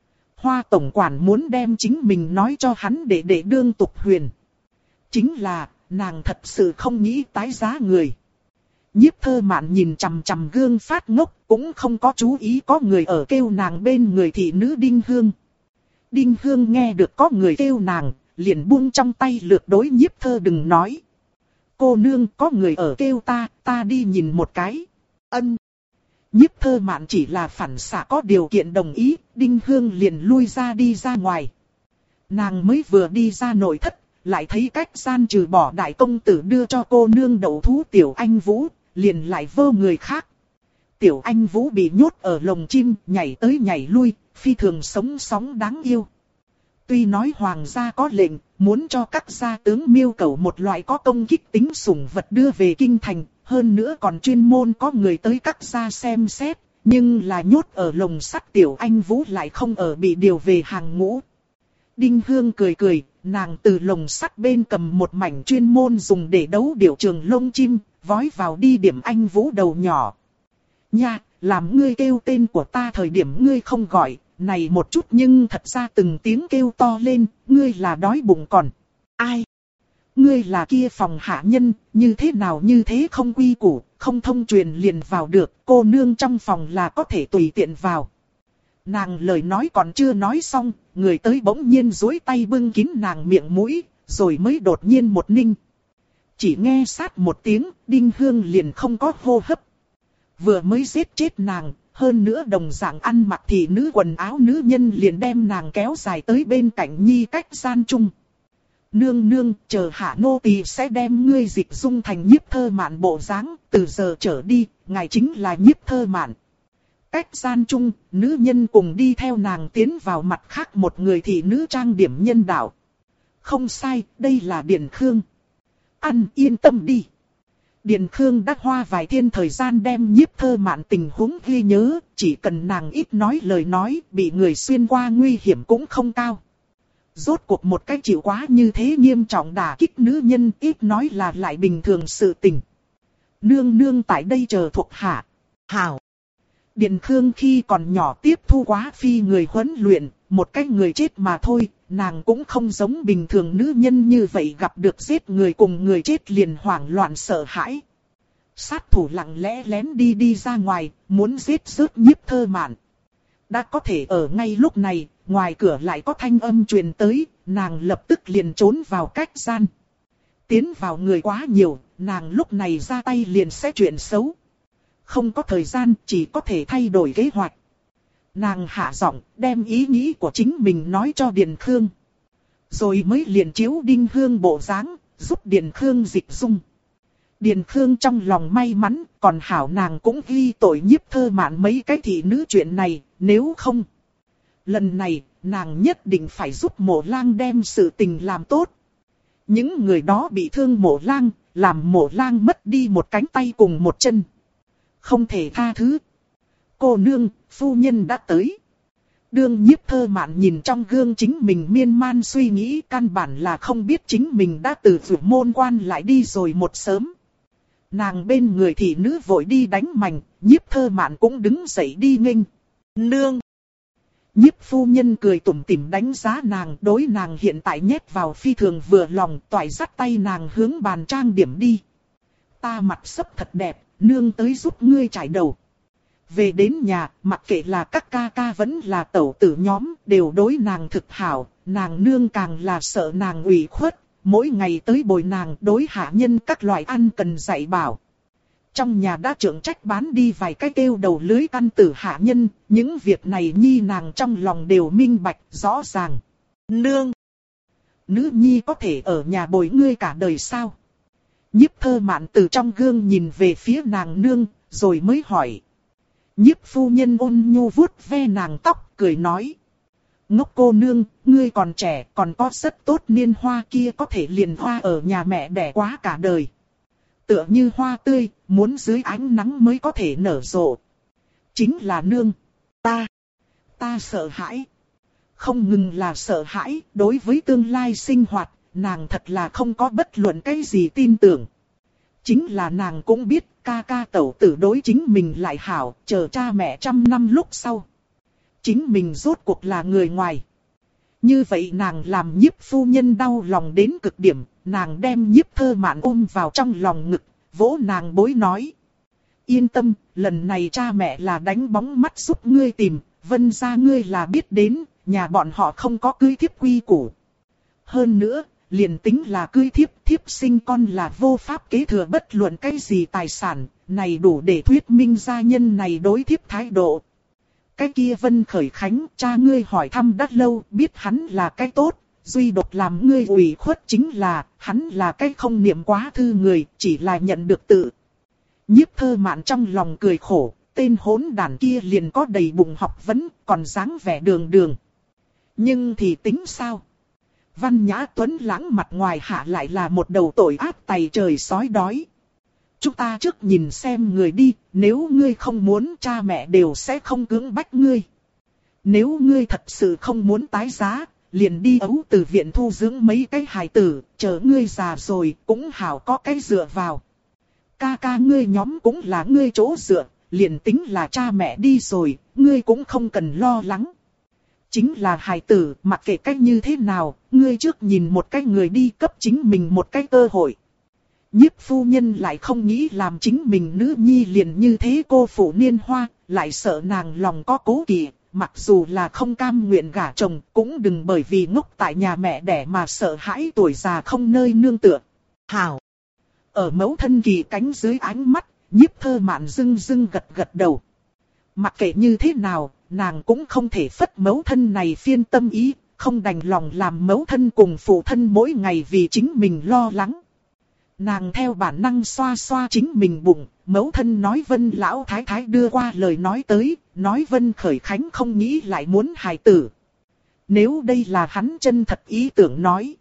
Hoa tổng quản muốn đem chính mình nói cho hắn đệ đệ Đương Tục Huyền. Chính là, nàng thật sự không nghĩ tái giá người. Nhiếp Thơ Mạn nhìn chằm chằm gương phát ngốc, cũng không có chú ý có người ở kêu nàng bên người thị nữ Đinh Hương. Đinh Hương nghe được có người kêu nàng, liền buông trong tay lược đối Nhiếp Thơ đừng nói. Cô nương có người ở kêu ta đi nhìn một cái. Ân. Nhiếp Thơ Mạn chỉ là phản xạ có điều kiện đồng ý, Đinh Hương liền lui ra đi ra ngoài. Nàng mới vừa đi ra nội thất, lại thấy cách gian trừ bỏ đại công tử đưa cho cô nương đậu thú Tiểu Anh Vũ, liền lại vơ người khác. Tiểu Anh Vũ bị nhốt ở lồng chim, nhảy tới nhảy lui, phi thường sống sóng đáng yêu. Tuy nói hoàng gia có lệnh, muốn cho các gia tướng miêu cầu một loại có công kích tính sủng vật đưa về kinh thành, hơn nữa còn chuyên môn có người tới các gia xem xét, nhưng là nhốt ở lồng sắt Tiểu Anh Vũ lại không ở bị điều về hàng ngũ. Đinh Hương cười cười, nàng từ lồng sắt bên cầm một mảnh chuyên môn dùng để đấu điểu trường lông chim, vói vào đi điểm Anh Vũ đầu nhỏ. Nha, làm ngươi kêu tên của ta thời điểm ngươi không gọi, này một chút nhưng thật ra từng tiếng kêu to lên, ngươi là đói bụng còn. Ai? Ngươi là kia phòng hạ nhân, như thế nào như thế không quy củ, không thông truyền liền vào được, cô nương trong phòng là có thể tùy tiện vào. Nàng lời nói còn chưa nói xong, người tới bỗng nhiên duỗi tay bưng kín nàng miệng mũi, rồi mới đột nhiên một ninh. Chỉ nghe sát một tiếng, Đinh Hương liền không có hô hấp. Vừa mới giết chết nàng, hơn nữa đồng dạng ăn mặc thì nữ quần áo nữ nhân liền đem nàng kéo dài tới bên cạnh Nhi cách gian chung. Nương nương, chờ hạ nô tỳ sẽ đem ngươi dịch dung thành Nhiếp Thơ Mạn bộ dáng, từ giờ trở đi, ngài chính là Nhiếp Thơ Mạn. Cách gian chung, nữ nhân cùng đi theo nàng tiến vào mặt khác một người thị nữ trang điểm nhân đạo. Không sai, đây là Điền Khương. Ăn yên tâm đi. Điền Khương đã hoa vài thiên thời gian đem Nhiếp Thơ Mạn tình huống ghi nhớ, chỉ cần nàng ít nói lời nói, bị người xuyên qua nguy hiểm cũng không cao. Rốt cuộc một cái chịu quá như thế nghiêm trọng đả kích nữ nhân, ít nói là lại bình thường sự tình. Nương nương tại đây chờ thuộc hạ. Hảo. Điền Khương khi còn nhỏ tiếp thu quá phi người huấn luyện, một cái người chết mà thôi, nàng cũng không giống bình thường nữ nhân như vậy gặp được giết người cùng người chết liền hoảng loạn sợ hãi. Sát thủ lặng lẽ lén đi ra ngoài, muốn giết rớt Nhiếp Thơ Mạn. Đã có thể ở ngay lúc này, ngoài cửa lại có thanh âm truyền tới, nàng lập tức liền trốn vào cách gian. Tiến vào người quá nhiều, nàng lúc này ra tay liền sẽ chuyện xấu. Không có thời gian, chỉ có thể thay đổi kế hoạch. Nàng hạ giọng, đem ý nghĩ của chính mình nói cho Điền Khương. Rồi mới liền chiếu Đinh Hương bộ dáng, giúp Điền Khương dịch dung. Điền Khương trong lòng may mắn, còn hảo nàng cũng ghi tội Nhiếp Thơ Mạn mấy cái thị nữ chuyện này, nếu không. Lần này, nàng nhất định phải giúp Mộ Lang đem sự tình làm tốt. Những người đó bị thương Mộ Lang, làm Mộ Lang mất đi một cánh tay cùng một chân. Không thể tha thứ. Cô nương, phu nhân đã tới. Đương Nhiếp Thơ Mạn nhìn trong gương chính mình miên man suy nghĩ, căn bản là không biết chính mình đã từ Vượt Môn Quan lại đi rồi một sớm. Nàng bên người thị nữ vội đi đánh mảnh, Nhiếp Thơ Mạn cũng đứng dậy đi nghênh. Nương! Nhiếp phu nhân cười tủm tỉm đánh giá nàng, đối nàng hiện tại nhét vào phi thường vừa lòng, toại dắt tay nàng hướng bàn trang điểm đi. Ta mặt sấp thật đẹp, nương tới giúp ngươi trải đầu. Về đến nhà, mặc kệ là các ca ca vẫn là tẩu tử nhóm, đều đối nàng thực hảo, nàng nương càng là sợ nàng ủy khuất, mỗi ngày tới bồi nàng đối hạ nhân các loại ăn cần dạy bảo. Trong nhà đã trưởng trách bán đi vài cái kêu đầu lưới căn tử hạ nhân, những việc này nhi nàng trong lòng đều minh bạch, rõ ràng. Nương! Nữ nhi có thể ở nhà bồi ngươi cả đời sao? Nhiếp Thơ Mạn từ trong gương nhìn về phía nàng nương, rồi mới hỏi. Nhiếp phu nhân ôn nhu vuốt ve nàng tóc, cười nói. Ngốc cô nương, ngươi còn trẻ, còn có rất tốt niên hoa kia có thể liền hoa ở nhà mẹ đẻ quá cả đời. Tựa như hoa tươi, muốn dưới ánh nắng mới có thể nở rộ. Chính là nương. Ta sợ hãi. Không ngừng là sợ hãi, đối với tương lai sinh hoạt, nàng thật là không có bất luận cái gì tin tưởng. Chính là nàng cũng biết ca ca tẩu tử đối chính mình lại hảo, chờ cha mẹ 100 năm lúc sau. Chính mình rốt cuộc là người ngoài. Như vậy nàng làm Nhiếp phu nhân đau lòng đến cực điểm, nàng đem Nhiếp Thơ Mạn ôm vào trong lòng ngực, vỗ nàng bối nói. Yên tâm, lần này cha mẹ là đánh bóng mắt giúp ngươi tìm, Vân gia ngươi là biết đến, nhà bọn họ không có cưới thiếp quy củ. Hơn nữa, liền tính là cưới thiếp, thiếp sinh con là vô pháp kế thừa bất luận cái gì tài sản, này đủ để thuyết minh gia nhân này đối thiếp thái độ. Cái kia Vân Khởi Khánh, cha ngươi hỏi thăm đã lâu, biết hắn là cái tốt, duy độc làm ngươi ủy khuất chính là, hắn là cái không niệm quá thư người, chỉ là nhận được tự. Nhiếp Thơ Mạn trong lòng cười khổ, tên hỗn đản kia liền có đầy bụng học vấn, còn dáng vẻ đường đường. Nhưng thì tính sao? Văn Nhã Tuấn lãng mặt ngoài hạ lại là một đầu tội ác tày trời sói đói. Chúng ta trước nhìn xem người đi, nếu ngươi không muốn cha mẹ đều sẽ không cưỡng bách ngươi. Nếu ngươi thật sự không muốn tái giá, liền đi ấu từ viện thu dưỡng mấy cái hài tử, chờ ngươi già rồi cũng hảo có cái dựa vào. Ca ca ngươi nhóm cũng là ngươi chỗ dựa, liền tính là cha mẹ đi rồi, ngươi cũng không cần lo lắng. Chính là hài tử, mặc kệ cách như thế nào, ngươi trước nhìn một cái người đi cấp chính mình một cái cơ hội. Nhiếp phu nhân lại không nghĩ làm chính mình nữ nhi liền như thế cô phụ niên hoa, lại sợ nàng lòng có cố kỵ, mặc dù là không cam nguyện gả chồng, cũng đừng bởi vì ngốc tại nhà mẹ đẻ mà sợ hãi tuổi già không nơi nương tựa. Hảo! Ở mẫu thân Kỳ cánh dưới ánh mắt, Nhiếp Thơ Mạn dưng dưng gật gật đầu. Mặc kệ như thế nào, nàng cũng không thể phất mẫu thân này phiên tâm ý, không đành lòng làm mẫu thân cùng phụ thân mỗi ngày vì chính mình lo lắng. Nàng theo bản năng xoa xoa chính mình bụng, mẫu thân nói Vân lão thái thái đưa qua lời nói tới, nói Vân Khởi Khánh không nghĩ lại muốn hài tử. Nếu đây là hắn chân thật ý tưởng nói.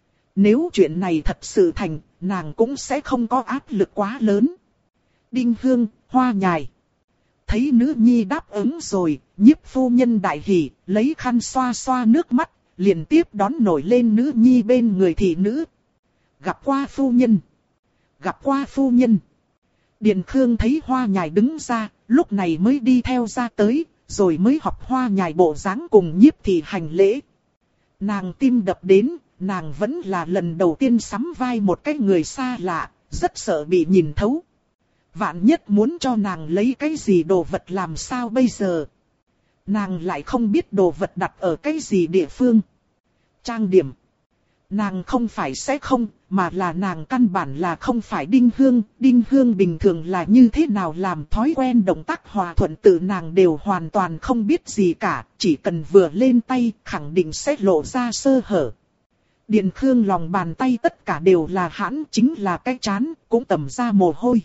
Nếu chuyện này thật sự thành, nàng cũng sẽ không có áp lực quá lớn. Đinh Hương, Hoa Nhài. Thấy nữ nhi đáp ứng rồi, Nhiếp phu nhân đại hỉ, lấy khăn xoa xoa nước mắt, liền tiếp đón nổi lên nữ nhi bên người thị nữ. Gặp qua phu nhân. Gặp qua phu nhân. Điền Khương thấy Hoa Nhài đứng ra, lúc này mới đi theo ra tới, rồi mới học Hoa Nhài bộ dáng cùng Nhiếp thị hành lễ. Nàng tim đập đến, nàng vẫn là lần đầu tiên sắm vai một cái người xa lạ, rất sợ bị nhìn thấu. Vạn nhất muốn cho nàng lấy cái gì đồ vật làm sao bây giờ? Nàng lại không biết đồ vật đặt ở cái gì địa phương. Trang điểm. Nàng không phải sẽ không, mà là nàng căn bản là không phải Đinh Hương. Đinh Hương bình thường là như thế nào làm thói quen động tác hòa thuận tự nàng đều hoàn toàn không biết gì cả. Chỉ cần vừa lên tay khẳng định sẽ lộ ra sơ hở. Điền Khương lòng bàn tay tất cả đều là hãn, chính là cái chán, cũng tẩm ra mồ hôi.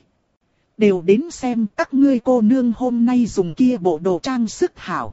Đều đến xem các ngươi cô nương hôm nay dùng kia bộ đồ trang sức hảo.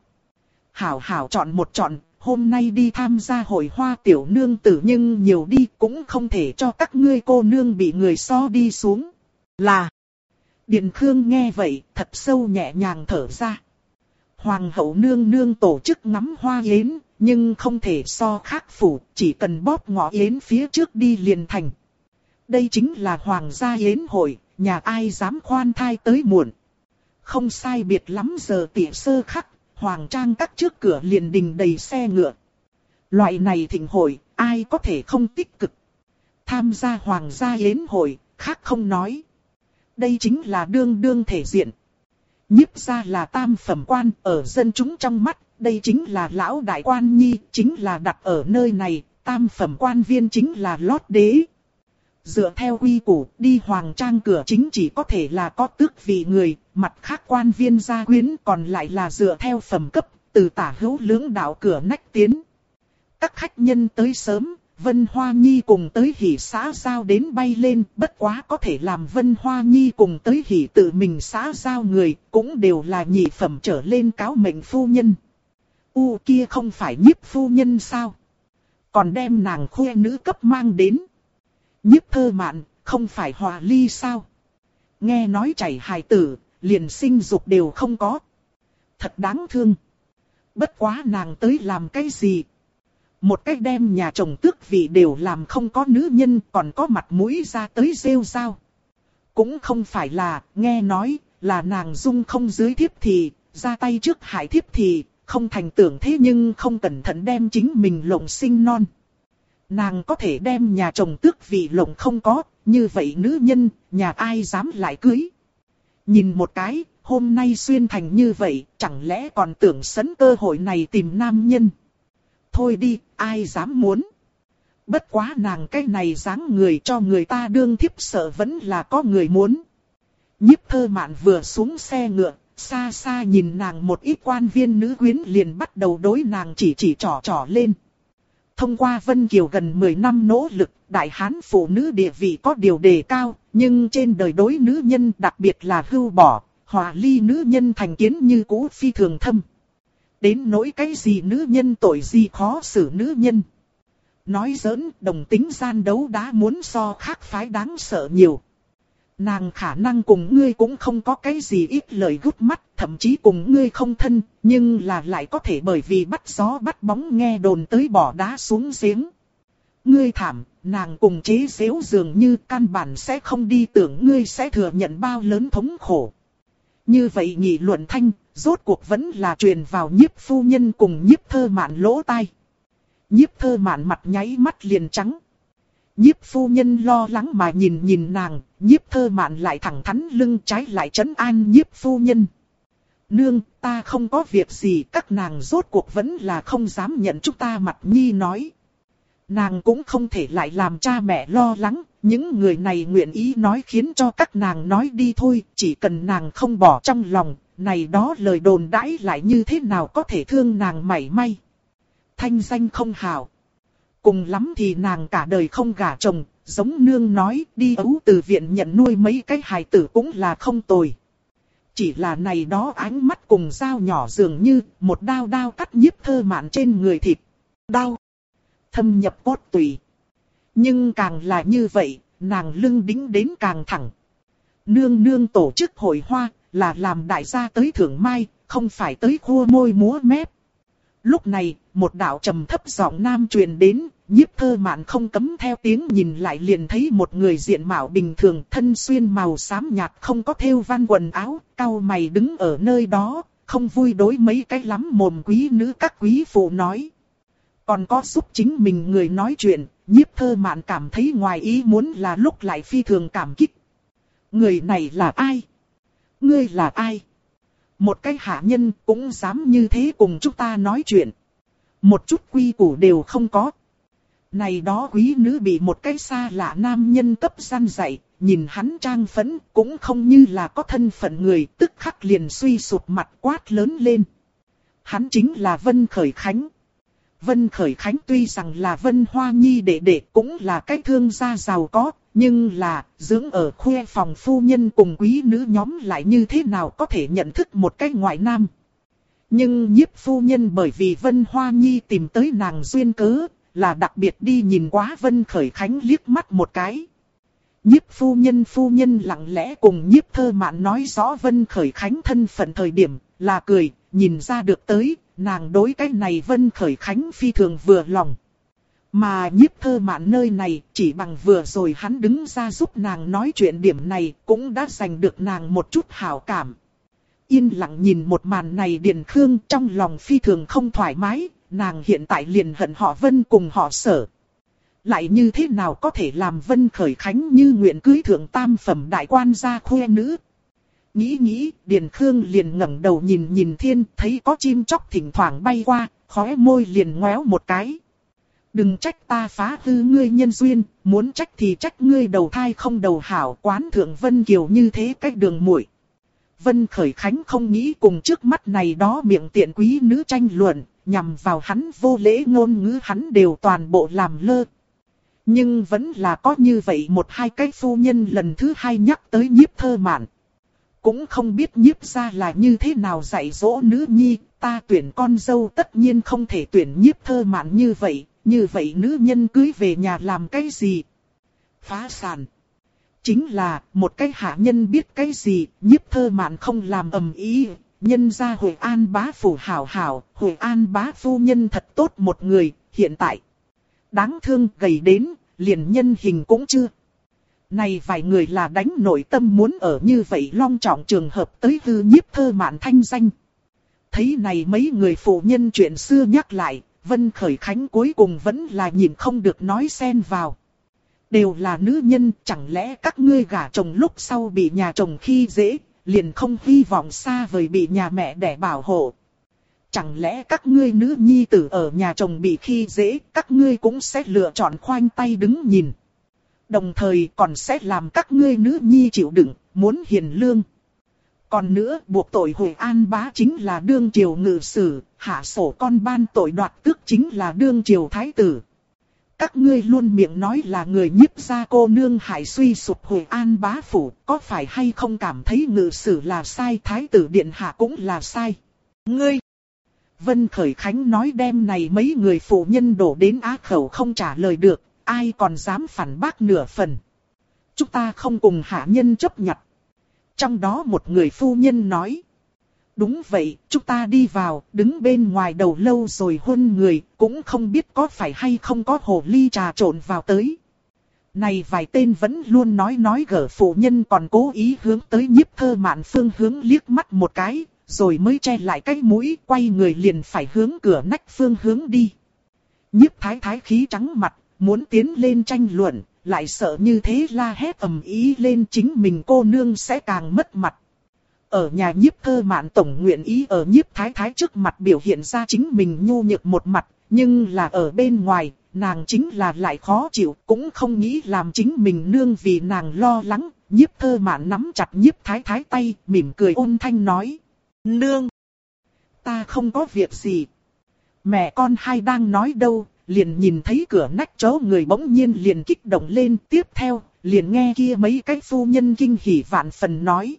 Hảo chọn một chọn, hôm nay đi tham gia hội hoa tiểu nương tử nhưng nhiều đi cũng không thể cho các ngươi cô nương bị người so đi xuống. Là. Điền Khương nghe vậy, thật sâu nhẹ nhàng thở ra. Hoàng hậu nương nương tổ chức ngắm hoa yến, nhưng không thể so khác phủ, chỉ cần bóp ngõ yến phía trước đi liền thành. Đây chính là hoàng gia yến hội, nhà ai dám khoan thai tới muộn. Không sai biệt lắm giờ tỉ sơ khắc, hoàng trang các trước cửa liền đình đầy xe ngựa. Loại này thịnh hội, ai có thể không tích cực. Tham gia hoàng gia yến hội, khác không nói. Đây chính là đương thể diện. Nhiếp gia là tam phẩm quan, ở dân chúng trong mắt, đây chính là lão đại quan nhi, chính là đặt ở nơi này, tam phẩm quan viên chính là lót đế. Dựa theo quy củ, đi hoàng trang cửa chính chỉ có thể là có tước vị người, mặt khác quan viên gia quyến còn lại là dựa theo phẩm cấp, từ tả hữu lưỡng đạo cửa nách tiến. Các khách nhân tới sớm, Vân Hoa Nhi cùng tới hỉ xã giao đến bay lên, bất quá có thể làm Vân Hoa Nhi cùng tới hỉ tự mình xã giao người, cũng đều là nhị phẩm trở lên cáo mệnh phu nhân. Kia không phải Nhiếp phu nhân sao? Còn đem nàng khuê nữ cấp mang đến. Nhiếp Thơ Mạn, không phải Hòa Ly sao? Nghe nói chảy hài tử, liền sinh dục đều không có. Thật đáng thương. Bất quá nàng tới làm cái gì? Một cách đem nhà chồng tước vị đều làm không có nữ nhân còn có mặt mũi ra tới rêu rao. Cũng không phải là, nghe nói, là nàng dung không dưới thiếp thì, ra tay trước hại thiếp thì, không thành tưởng thế nhưng không cẩn thận đem chính mình lộng sinh non. Nàng có thể đem nhà chồng tước vị lộng không có, như vậy nữ nhân, nhà ai dám lại cưới. Nhìn một cái, hôm nay xuyên thành như vậy, chẳng lẽ còn tưởng sấn cơ hội này tìm nam nhân. Thôi đi, ai dám muốn. Bất quá nàng cái này dáng người cho người ta đương thiếp sợ vẫn là có người muốn. Nhiếp Thơ Mạn vừa xuống xe ngựa, xa xa nhìn nàng một ít quan viên nữ quyến liền bắt đầu đối nàng chỉ trỏ lên. Thông qua Vân Kiều gần 10 năm nỗ lực, đại hán phụ nữ địa vị có điều đề cao, nhưng trên đời đối nữ nhân đặc biệt là hưu bỏ, hòa ly nữ nhân thành kiến như cũ phi thường thâm. Đến nỗi cái gì nữ nhân tội gì khó xử nữ nhân. Nói giỡn, đồng tính gian đấu đá muốn so khác phái đáng sợ nhiều. Nàng khả năng cùng ngươi cũng không có cái gì ít lời gút mắt, thậm chí cùng ngươi không thân, nhưng là lại có thể bởi vì bắt gió bắt bóng nghe đồn tới bỏ đá xuống giếng. Ngươi thảm, nàng cùng chế giễu dường như căn bản sẽ không đi tưởng ngươi sẽ thừa nhận bao lớn thống khổ. Như vậy nghị luận thanh, rốt cuộc vẫn là truyền vào Nhiếp phu nhân cùng Nhiếp Thơ Mạn lỗ tai. Nhiếp Thơ Mạn mặt nháy mắt liền trắng. Nhiếp phu nhân lo lắng mà nhìn nàng, Nhiếp Thơ Mạn lại thẳng thắn lưng trái lại trấn an Nhiếp phu nhân. Nương, ta không có việc gì, các nàng rốt cuộc vẫn là không dám nhận chúng ta mặt nhi nói. Nàng cũng không thể lại làm cha mẹ lo lắng, những người này nguyện ý nói khiến cho các nàng nói đi thôi, chỉ cần nàng không bỏ trong lòng, này đó lời đồn đãi lại như thế nào có thể thương nàng mảy may. Thanh danh không hảo. Cùng lắm thì nàng cả đời không gả chồng, giống nương nói đi ấu từ viện nhận nuôi mấy cái hài tử cũng là không tồi. Chỉ là này đó ánh mắt cùng dao nhỏ dường như một đao cắt Nhiếp Thơ Mạn trên người thịt. Đau. Thâm nhập cốt tủy. Nhưng càng là như vậy, nàng lưng đính đến càng thẳng. Nương tổ chức hội hoa, là làm đại gia tới thưởng mai, không phải tới khua môi múa mép. Lúc này, một đạo trầm thấp giọng nam truyền đến, Nhiếp Thơ Mạn không cấm theo tiếng nhìn lại liền thấy một người diện mạo bình thường, thân xuyên màu xám nhạt không có thêu văn quần áo, cau mày đứng ở nơi đó, không vui đối mấy cái lắm mồm quý nữ các quý phụ nói. Còn có giúp chính mình người nói chuyện, Nhiếp Thơ Mạn cảm thấy ngoài ý muốn là lúc lại phi thường cảm kích. Người này là ai? Ngươi là ai? Một cái hạ nhân cũng dám như thế cùng chúng ta nói chuyện. Một chút quy củ đều không có. Này đó quý nữ bị một cái xa lạ nam nhân cấp gian dạy, nhìn hắn trang phẫn cũng không như là có thân phận người, tức khắc liền suy sụp mặt quát lớn lên. Hắn chính là Vân Khởi Khánh. Vân Khởi Khánh tuy rằng là Vân Hoa Nhi đệ đệ cũng là cái thương gia giàu có, nhưng là dưỡng ở khuê phòng phu nhân cùng quý nữ nhóm lại như thế nào có thể nhận thức một cái ngoại nam. Nhưng Nhiếp phu nhân bởi vì Vân Hoa Nhi tìm tới nàng duyên cớ, là đặc biệt đi nhìn quá Vân Khởi Khánh liếc mắt một cái. Nhiếp phu nhân lặng lẽ cùng Nhiếp Thơ Mạn nói rõ Vân Khởi Khánh thân phận thời điểm, là cười, nhìn ra được tới, nàng đối cái này Vân Khởi Khánh phi thường vừa lòng. Mà Nhiếp Thơ Mạn nơi này, chỉ bằng vừa rồi hắn đứng ra giúp nàng nói chuyện điểm này, cũng đã giành được nàng một chút hảo cảm. Yên lặng nhìn một màn này Điền Khương trong lòng phi thường không thoải mái, nàng hiện tại liền hận họ Vân cùng họ Sở. Lại như thế nào có thể làm Vân Khởi Khánh như nguyện cưới thượng tam phẩm đại quan gia khuê nữ. Nghĩ, Điền Khương liền ngẩng đầu nhìn thiên, thấy có chim chóc thỉnh thoảng bay qua, khóe môi liền ngoéo một cái. Đừng trách ta phá hư ngươi nhân duyên, muốn trách thì trách ngươi đầu thai không đầu hảo, quán thượng Vân Kiều như thế cách đường muội. Vân Khởi Khánh không nghĩ cùng trước mắt này đó miệng tiện quý nữ tranh luận, nhằm vào hắn vô lễ ngôn ngữ hắn đều toàn bộ làm lơ. Nhưng vẫn là có như vậy một hai cái phu nhân lần thứ hai nhắc tới Nhiếp Thơ Mạn. Cũng không biết Nhiếp gia là như thế nào dạy dỗ nữ nhi, ta tuyển con dâu tất nhiên không thể tuyển Nhiếp Thơ Mạn như vậy nữ nhân cưới về nhà làm cái gì? Phá sản. Chính là một cái hạ nhân biết cái gì, Nhiếp Thơ Mạn không làm ầm ĩ, nhân gia Hội An bá phủ hảo, Hội An bá phu nhân thật tốt một người, hiện tại. Đáng thương gầy đến, liền nhân hình cũng chưa. Này vài người là đánh nội tâm muốn ở như vậy long trọng trường hợp tới hư nhiếp Thơ Mạn thanh danh. Thấy này mấy người phụ nhân chuyện xưa nhắc lại, Vân Khởi Khánh cuối cùng vẫn là nhìn không được nói xen vào. Đều là nữ nhân, chẳng lẽ các ngươi gả chồng lúc sau bị nhà chồng khi dễ, liền không hy vọng xa vời bị nhà mẹ đẻ bảo hộ. Chẳng lẽ các ngươi nữ nhi tử ở nhà chồng bị khi dễ, các ngươi cũng sẽ lựa chọn khoanh tay đứng nhìn. Đồng thời còn sẽ làm các ngươi nữ nhi chịu đựng, muốn hiền lương. Còn nữa, buộc tội Hội An Bá chính là đương triều ngự sử, hạ sổ con ban tội đoạt tước chính là đương triều thái tử. Các ngươi luôn miệng nói là người nhiếp gia cô nương hại suy sụp Hội An Bá phủ, có phải hay không cảm thấy ngự sử là sai, thái tử điện hạ cũng là sai? Ngươi! Vân Khởi Khánh nói đem này mấy người phụ nhân đổ đến á khẩu không trả lời được, ai còn dám phản bác nửa phần. Chúng ta không cùng hạ nhân chấp nhặt. Trong đó một người phu nhân nói. Đúng vậy, chúng ta đi vào, đứng bên ngoài đầu lâu rồi hôn người, cũng không biết có phải hay không có hồ ly trà trộn vào tới. Này vài tên vẫn luôn nói gở phụ nhân còn cố ý hướng tới nhiếp Thơ Mạn phương hướng liếc mắt một cái, rồi mới che lại cái mũi, quay người liền phải hướng cửa nách phương hướng đi. Nhiếp thái thái khí trắng mặt, muốn tiến lên tranh luận, lại sợ như thế la hét ầm ý lên chính mình cô nương sẽ càng mất mặt. Ở nhà nhiếp Thơ Mạn tổng nguyện ý ở nhiếp thái thái trước mặt biểu hiện ra chính mình nhu nhược một mặt, nhưng là ở bên ngoài, nàng chính là lại khó chịu, cũng không nghĩ làm chính mình nương vì nàng lo lắng. Nhiếp Thơ Mạn nắm chặt nhiếp thái thái tay, mỉm cười ôn thanh nói. Nương! Ta không có việc gì. Mẹ con hai đang nói đâu, liền nhìn thấy cửa nách chỗ người bỗng nhiên liền kích động lên. Tiếp theo, liền nghe kia mấy cái phu nhân kinh hỉ vạn phần nói.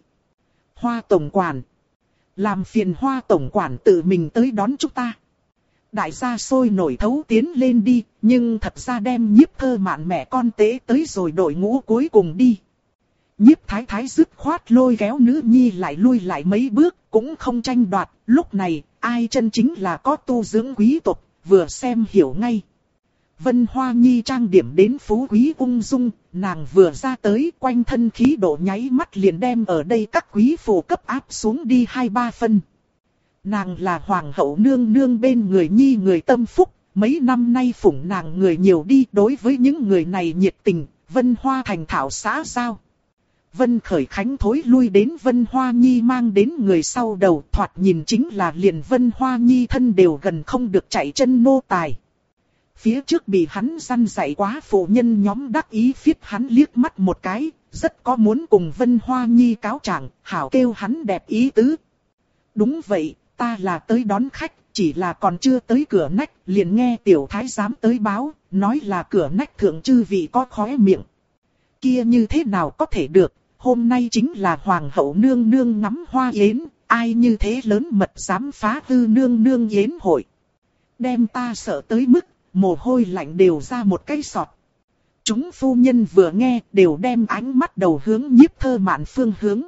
Hoa tổng quản! Làm phiền Hoa tổng quản tự mình tới đón chúng ta. Đại gia sôi nổi thấu tiến lên đi, nhưng thật ra đem nhiếp Thơ Mạn mẹ con tế tới rồi đội ngũ cuối cùng đi. Nhiếp thái thái dứt khoát lôi kéo nữ nhi lại lui lại mấy bước, cũng không tranh đoạt. Lúc này, ai chân chính là có tu dưỡng quý tộc, vừa xem hiểu ngay. Vân Hoa Nhi trang điểm đến phú quý ung dung, nàng vừa ra tới quanh thân khí độ nháy mắt liền đem ở đây các quý phụ cấp áp xuống đi 2-3 phân. Nàng là hoàng hậu nương nương bên người nhi người tâm phúc, mấy năm nay phụng nàng người nhiều đi, đối với những người này nhiệt tình, Vân Hoa thành thạo xã giao. Vân Khởi Khánh thối lui đến Vân Hoa Nhi mang đến người sau đầu, thoạt nhìn chính là liền Vân Hoa Nhi thân đều gần không được chạy chân nô tài. Phía trước bị hắn săn dạy quá phụ nhân nhóm đắc ý phiết hắn liếc mắt một cái, rất có muốn cùng Vân Hoa Nhi cáo trạng, hảo kêu hắn đẹp ý tứ. Đúng vậy, ta là tới đón khách, chỉ là còn chưa tới cửa nách, liền nghe tiểu thái giám tới báo, nói là cửa nách thượng chư vị có khóe miệng. Kia như thế nào có thể được, hôm nay chính là hoàng hậu nương nương ngắm hoa yến, ai như thế lớn mật dám phá hư nương nương yến hội. Đem ta sợ tới mức, mồ hôi lạnh đều ra một cái sọt. Chúng phu nhân vừa nghe đều đem ánh mắt đầu hướng nhiếp Thơ Mạn phương hướng.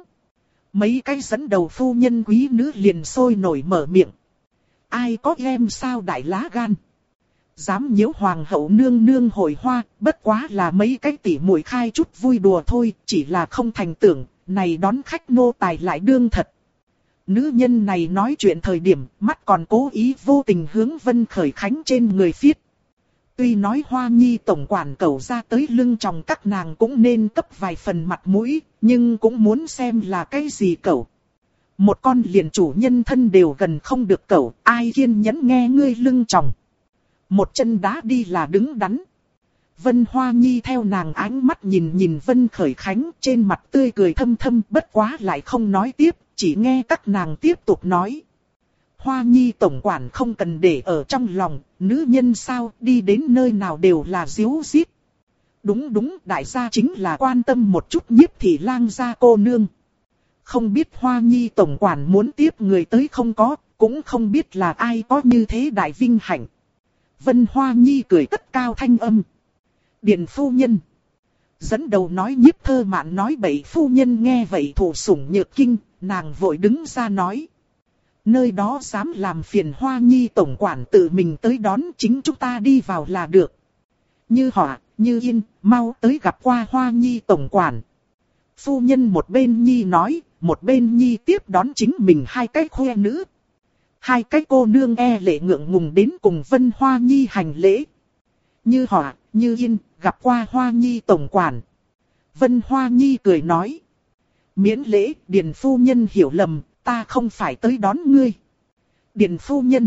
Mấy cái dẫn đầu phu nhân quý nữ liền sôi nổi mở miệng. Ai có em sao đại lá gan. Dám nhiễu hoàng hậu nương nương hội hoa, bất quá là mấy cái tỉ muội khai chút vui đùa thôi, chỉ là không thành tưởng, này đón khách nô tài lại đương thật. Nữ nhân này nói chuyện thời điểm, mắt còn cố ý vô tình hướng Vân Khởi Khánh trên người phiết. Tuy nói Hoa Nhi tổng quản cẩu ra tới lưng trong các nàng cũng nên cấp vài phần mặt mũi, nhưng cũng muốn xem là cái gì cẩu. Một con liền chủ nhân thân đều gần không được cẩu, ai kiên nhẫn nghe ngươi lưng trong. Một chân đá đi là đứng đắn. Vân Hoa Nhi theo nàng ánh mắt nhìn Vân Khởi Khánh, trên mặt tươi cười thâm thâm, bất quá lại không nói tiếp, chỉ nghe các nàng tiếp tục nói. Hoa Nhi tổng quản không cần để ở trong lòng, nữ nhân sao đi đến nơi nào đều là díu dít. Đúng, đại gia chính là quan tâm một chút nhiếp thị lang gia cô nương. Không biết Hoa Nhi tổng quản muốn tiếp người tới không có, cũng không biết là ai có như thế đại vinh hạnh. Vân Hoa Nhi cười cất cao thanh âm. Điền phu nhân. Dẫn đầu nói nhiếp Thơ Mạn nói bậy, phu nhân nghe vậy thủ sủng nhược kinh, nàng vội đứng ra nói. Nơi đó dám làm phiền Hoa Nhi tổng quản tự mình tới đón, chính chúng ta đi vào là được. Như Họa, Như Yên, mau tới gặp qua Hoa Nhi tổng quản. Phu nhân một bên Nhi nói, một bên Nhi tiếp đón chính mình hai cái khoe nữ. Hai cái cô nương e lệ ngượng ngùng đến cùng Vân Hoa Nhi hành lễ. Như Họa, Như Yên, gặp qua Hoa Nhi tổng quản. Vân Hoa Nhi cười nói. Miễn lễ, Điền phu nhân hiểu lầm, ta không phải tới đón ngươi. Điền phu nhân.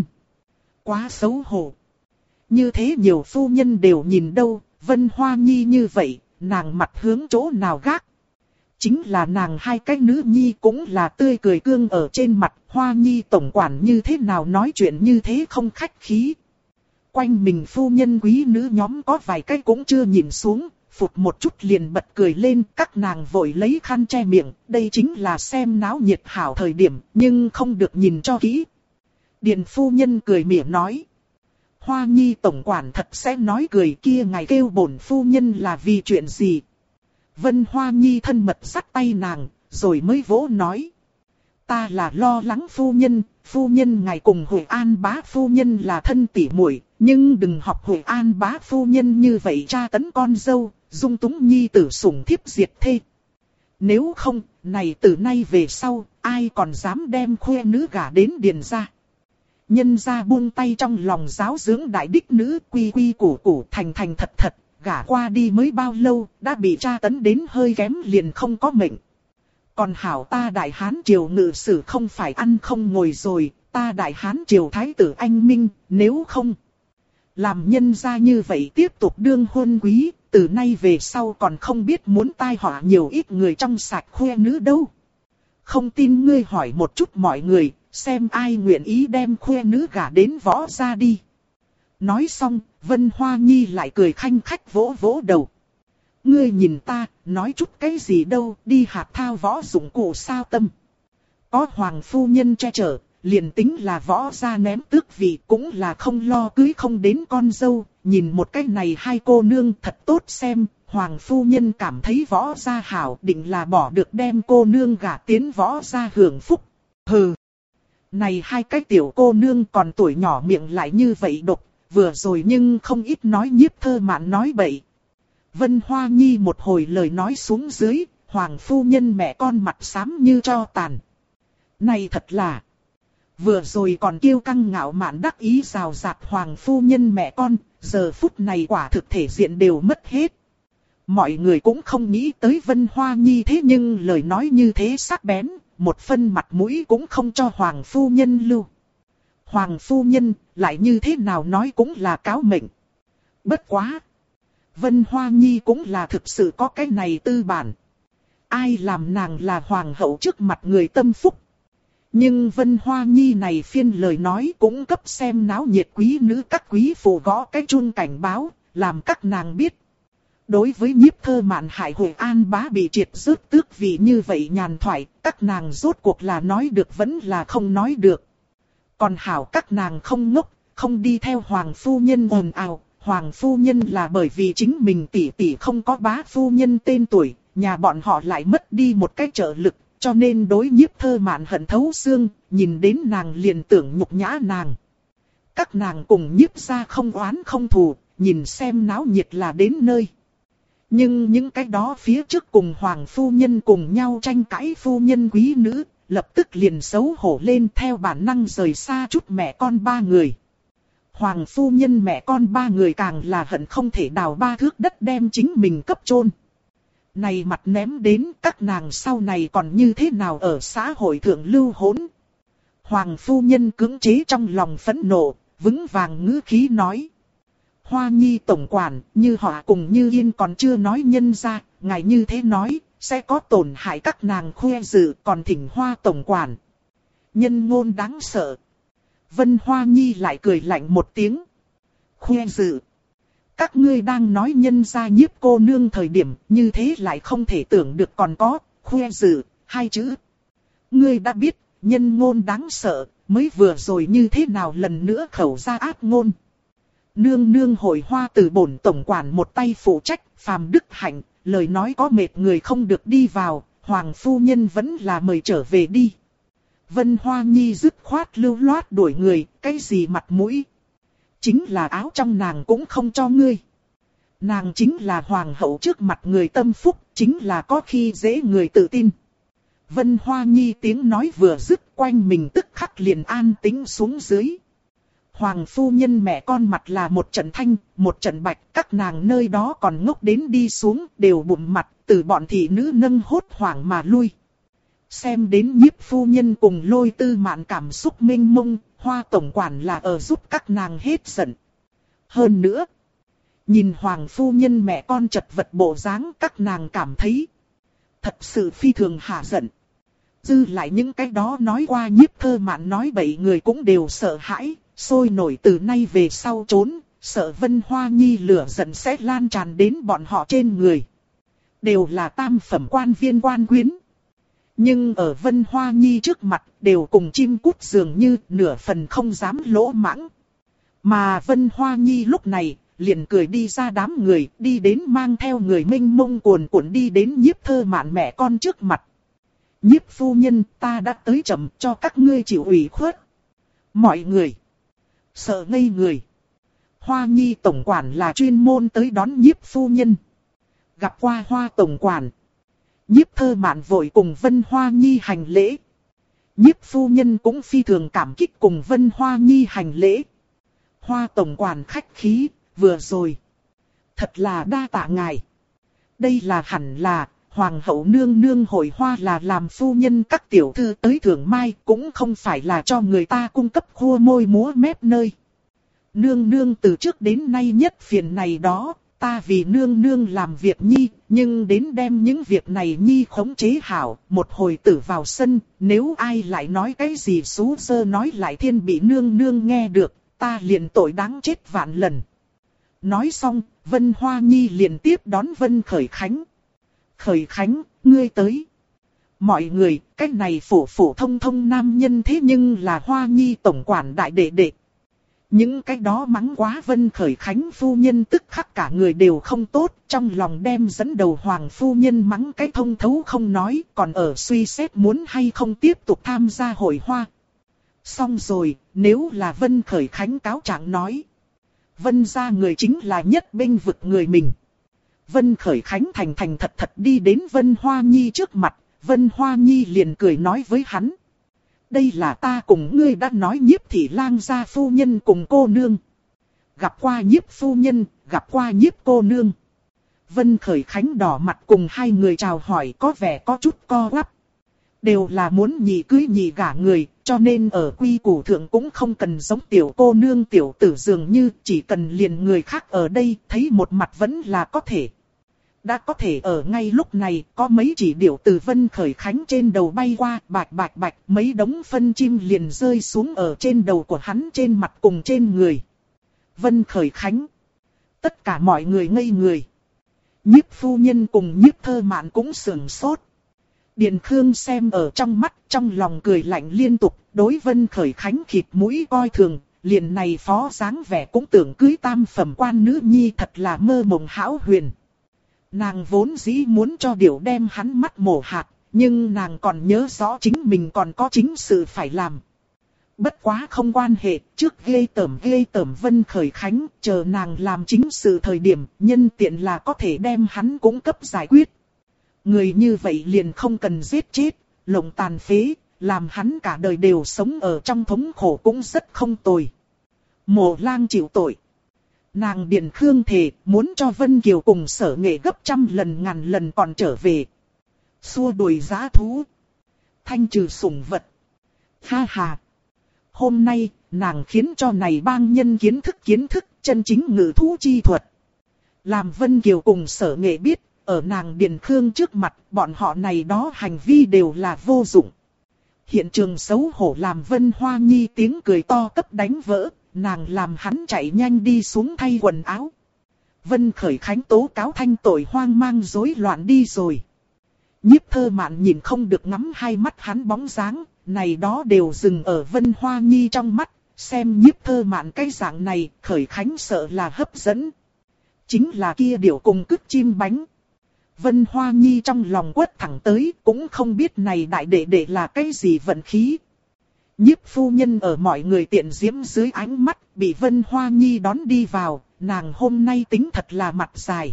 Quá xấu hổ. Như thế nhiều phu nhân đều nhìn đâu, Vân Hoa Nhi như vậy, nàng mặt hướng chỗ nào gác. Chính là nàng hai cái nữ nhi cũng là tươi cười cương ở trên mặt, Hoa Nhi tổng quản như thế nào nói chuyện như thế không khách khí. Quanh mình phu nhân quý nữ nhóm có vài cái cũng chưa nhìn xuống, phụt một chút liền bật cười lên, các nàng vội lấy khăn che miệng, đây chính là xem náo nhiệt hảo thời điểm, nhưng không được nhìn cho kỹ. Điền phu nhân cười mỉa nói. Hoa Nhi tổng quản thật sẽ nói cười kia, ngài kêu bổn phu nhân là vì chuyện gì? Vân Hoa Nhi thân mật dắt tay nàng, rồi mới vỗ nói. Ta là lo lắng phu nhân ngài cùng Huệ An bá phu nhân là thân tỉ muội, nhưng đừng học Huệ An bá phu nhân như vậy tra tấn con dâu, dung túng nhi tử sủng thiếp diệt thê. Nếu không, này từ nay về sau, ai còn dám đem khoe nữ gả đến Điền gia. Nhân gia buông tay trong lòng giáo dưỡng đại đích nữ, quy quy củ củ thành thành thật thật, gả qua đi mới bao lâu, đã bị tra tấn đến hơi kém liền không có mệnh. Còn hảo ta Đại Hán triều ngự sử không phải ăn không ngồi rồi, ta Đại Hán triều thái tử anh minh, nếu không làm nhân gia như vậy tiếp tục đương huân quý, từ nay về sau còn không biết muốn tai họa nhiều ít người trong sạch khoe nữ đâu. Không tin ngươi hỏi một chút mọi người, xem ai nguyện ý đem khoe nữ gả đến võ gia đi. Nói xong, Vân Hoa Nhi lại cười khanh khách vỗ vỗ đầu. Ngươi nhìn ta, nói chút cái gì đâu, đi hạt thao võ dụng cụ sao tâm. Có hoàng phu nhân che chở, liền tính là võ gia ném tước vị cũng là không lo cưới không đến con dâu. Nhìn một cái này hai cô nương thật tốt xem, hoàng phu nhân cảm thấy võ gia hảo, định là bỏ được đem cô nương gả tiến võ gia hưởng phúc. Hừ, này hai cái tiểu cô nương còn tuổi nhỏ miệng lại như vậy độc, vừa rồi nhưng không ít nói Nhiếp Thơ Mạn nói bậy. Vân Hoa Nhi một hồi lời nói xuống dưới, hoàng phu nhân mẹ con mặt xám như tro tàn. Này thật là, vừa rồi còn kiêu căng ngạo mạn đắc ý rào rạt hoàng phu nhân mẹ con, giờ phút này quả thực thể diện đều mất hết. Mọi người cũng không nghĩ tới Vân Hoa Nhi thế nhưng lời nói như thế sắc bén, một phân mặt mũi cũng không cho hoàng phu nhân lưu. Hoàng phu nhân lại như thế nào nói cũng là cáo mệnh. Bất quá, Vân Hoa Nhi cũng là thực sự có cái này tư bản. Ai làm nàng là hoàng hậu trước mặt người tâm phúc. Nhưng Vân Hoa Nhi này phiên lời nói cũng cấp xem náo nhiệt quý nữ các quý phụ gõ cái chuông cảnh báo, làm các nàng biết. Đối với Nhiếp Thơ Mạn hại Huệ An bá bị triệt rớt tước vị như vậy nhàn thoại, các nàng rốt cuộc là nói được vẫn là không nói được. Còn hảo các nàng không ngốc, không đi theo hoàng phu nhân ồn ào. Hoàng phu nhân là bởi vì chính mình tỷ tỷ không có bá phu nhân tên tuổi, nhà bọn họ lại mất đi một cái trợ lực, cho nên đối Nhiếp Thơ Mạn hận thấu xương, nhìn đến nàng liền tưởng nhục nhã nàng. Các nàng cùng Nhiếp gia không oán không thù, nhìn xem náo nhiệt là đến nơi. Nhưng những cái đó phía trước cùng hoàng phu nhân cùng nhau tranh cãi phu nhân quý nữ, lập tức liền xấu hổ lên theo bản năng rời xa chút mẹ con ba người. Hoàng phu nhân mẹ con ba người càng là hận không thể đào ba thước đất đem chính mình cấp chôn. Này mặt ném đến các nàng sau này còn như thế nào ở xã hội thượng lưu hỗn. Hoàng phu nhân cưỡng chế trong lòng phẫn nộ, vững vàng ngữ khí nói. Hoa Nhi tổng quản, Như Họa cùng Như Yên còn chưa nói nhân ra, ngài như thế nói, sẽ có tổn hại các nàng khoe dự, còn thỉnh Hoa tổng quản. Nhân ngôn đáng sợ. Vân Hoa Nhi lại cười lạnh một tiếng. Khoe dự. Các ngươi đang nói nhân gia Nhiếp cô nương thời điểm, như thế lại không thể tưởng được còn có, khoe dự, hai chữ. Ngươi đã biết, nhân ngôn đáng sợ, mới vừa rồi như thế nào lần nữa khẩu ra ác ngôn. Nương nương hồi hoa từ bổn tổng quản một tay phụ trách, phàm đức hạnh, lời nói có mệt người không được đi vào, hoàng phu nhân vẫn là mời trở về đi. Vân Hoa Nhi dứt khoát lưu loát đuổi người, cái gì mặt mũi. Chính là áo trong nàng cũng không cho ngươi. Nàng chính là hoàng hậu trước mặt người tâm phúc, chính là có khi dễ người tự tin. Vân Hoa Nhi tiếng nói vừa dứt, quanh mình tức khắc liền an tĩnh xuống dưới. Hoàng phu nhân mẹ con mặt là một trận thanh, một trận bạch, các nàng nơi đó còn ngốc đến đi xuống, đều bụng mặt, từ bọn thị nữ nâng hốt hoảng mà lui. Xem đến Nhiếp phu nhân cùng Lôi Tư Mạn cảm xúc mênh mông, Hoa tổng quản là ở giúp các nàng hết giận. Hơn nữa, nhìn Hoàng phu nhân mẹ con chật vật bộ dáng, các nàng cảm thấy thật sự phi thường hả giận. Dư lại những cái đó nói qua Nhiếp Thơ Mạn nói bậy người cũng đều sợ hãi, sôi nổi từ nay về sau trốn, sợ Vân Hoa Nhi lửa giận sẽ lan tràn đến bọn họ trên người. Đều là tam phẩm quan viên quan quyến. Nhưng ở Vân Hoa Nhi trước mặt đều cùng chim cút dường như nửa phần không dám lỗ mãng. Mà Vân Hoa Nhi lúc này liền cười đi ra đám người, đi đến mang theo người mênh mông cuồn cuộn đi đến Nhiếp Thơ Mạn mẹ con trước mặt. Nhiếp phu nhân, ta đã tới chậm, cho các ngươi chịu ủy khuất. Mọi người sợ ngây người. Hoa Nhi tổng quản là chuyên môn tới đón Nhiếp phu nhân. Gặp qua Hoa tổng quản, Nhiếp Thơ Mạn vội cùng Vân Hoa Nhi hành lễ. Nhiếp phu nhân cũng phi thường cảm kích cùng Vân Hoa Nhi hành lễ. Hoa tổng quản khách khí, vừa rồi thật là đa tạ ngài. Đây là hẳn là hoàng hậu nương nương hội hoa là làm phu nhân các tiểu thư tới thưởng mai, cũng không phải là cho người ta cung cấp khua môi múa mép nơi. Nương nương từ trước đến nay nhất phiền này đó, ta vì nương nương làm việc nhi, nhưng đến đem những việc này nhi khống chế hảo, một hồi tử vào sân, nếu ai lại nói cái gì xú dơ nói lại thiên bị nương nương nghe được, ta liền tội đáng chết vạn lần. Nói xong, Vân Hoa Nhi liền tiếp đón Vân Khởi Khánh. Khởi Khánh, ngươi tới. Mọi người, cái này phổ phổ thông thông nam nhân thế nhưng là Hoa Nhi tổng quản đại đệ đệ. Những cái đó mắng quá Vân Khởi Khánh phu nhân tức khắc cả người đều không tốt, trong lòng đem dẫn đầu hoàng phu nhân mắng cái thông thấu không nói, còn ở suy xét muốn hay không tiếp tục tham gia hội hoa. Xong rồi, nếu là Vân Khởi Khánh cáo trạng nói, Vân gia người chính là nhất bênh vực người mình. Vân Khởi Khánh thành thành thật thật đi đến Vân Hoa Nhi trước mặt, Vân Hoa Nhi liền cười nói với hắn. Đây là ta cùng ngươi đã nói Nhiếp thị lang gia phu nhân cùng cô nương. Gặp qua Nhiếp phu nhân, gặp qua Nhiếp cô nương. Vân Khởi Khánh đỏ mặt cùng hai người chào hỏi có vẻ có chút co quắp. Đều là muốn nhị cưới nhị gả người, cho nên ở quy củ thượng cũng không cần giống tiểu cô nương tiểu tử dường như chỉ cần liền người khác ở đây thấy một mặt vẫn là có thể. Đã có thể ở ngay lúc này có mấy chỉ điểu từ Vân Khởi Khánh trên đầu bay qua bạch bạch bạch mấy đống phân chim liền rơi xuống ở trên đầu của hắn trên mặt cùng trên người. Vân Khởi Khánh. Tất cả mọi người ngây người. Nhiếp phu nhân cùng Nhiếp Thơ Mạn cũng sửng sốt. Điền Khương xem ở trong mắt trong lòng cười lạnh liên tục đối Vân Khởi Khánh khịt mũi coi thường. Liền này phó dáng vẻ cũng tưởng cưới tam phẩm quan nữ nhi thật là mơ mộng hão huyền. Nàng vốn dĩ muốn cho điểu đem hắn mắt mổ hạt, nhưng nàng còn nhớ rõ chính mình còn có chính sự phải làm. Bất quá không quan hệ, trước ghê tởm Vân Khởi Khánh, chờ nàng làm chính sự thời điểm, nhân tiện là có thể đem hắn cũng cấp giải quyết. Người như vậy liền không cần giết chết, lộng tàn phế, làm hắn cả đời đều sống ở trong thống khổ cũng rất không tồi. Mộ Lang chịu tội. Nàng Điền Khương thề muốn cho Vân Kiều cùng Sở Nghệ gấp trăm lần ngàn lần còn trở về. Xua đuổi dã thú. Thanh trừ sủng vật. Ha ha. Hôm nay, nàng khiến cho này bang nhân kiến thức chân chính ngự thú chi thuật. Làm Vân Kiều cùng Sở Nghệ biết, ở nàng Điền Khương trước mặt, bọn họ này đó hành vi đều là vô dụng. Hiện trường xấu hổ làm Vân Hoa Nhi tiếng cười to cấp đánh vỡ. Nàng làm hắn chạy nhanh đi xuống thay quần áo. Vân Khởi Khánh tố cáo thanh tội hoang mang rối loạn đi rồi. Nhiếp Thơ Mạn nhìn không được ngắm hai mắt hắn bóng dáng, này đó đều dừng ở Vân Hoa Nhi trong mắt, xem Nhiếp Thơ Mạn cái dạng này, Khởi Khánh sợ là hấp dẫn. Chính là kia điểu cùng cứt chim bánh. Vân Hoa Nhi trong lòng quất thẳng tới, cũng không biết này đại đệ đệ là cái gì vận khí. Nhiếp phu nhân ở mọi người tiện diễm dưới ánh mắt, bị Vân Hoa Nhi đón đi vào, nàng hôm nay tính thật là mặt dài.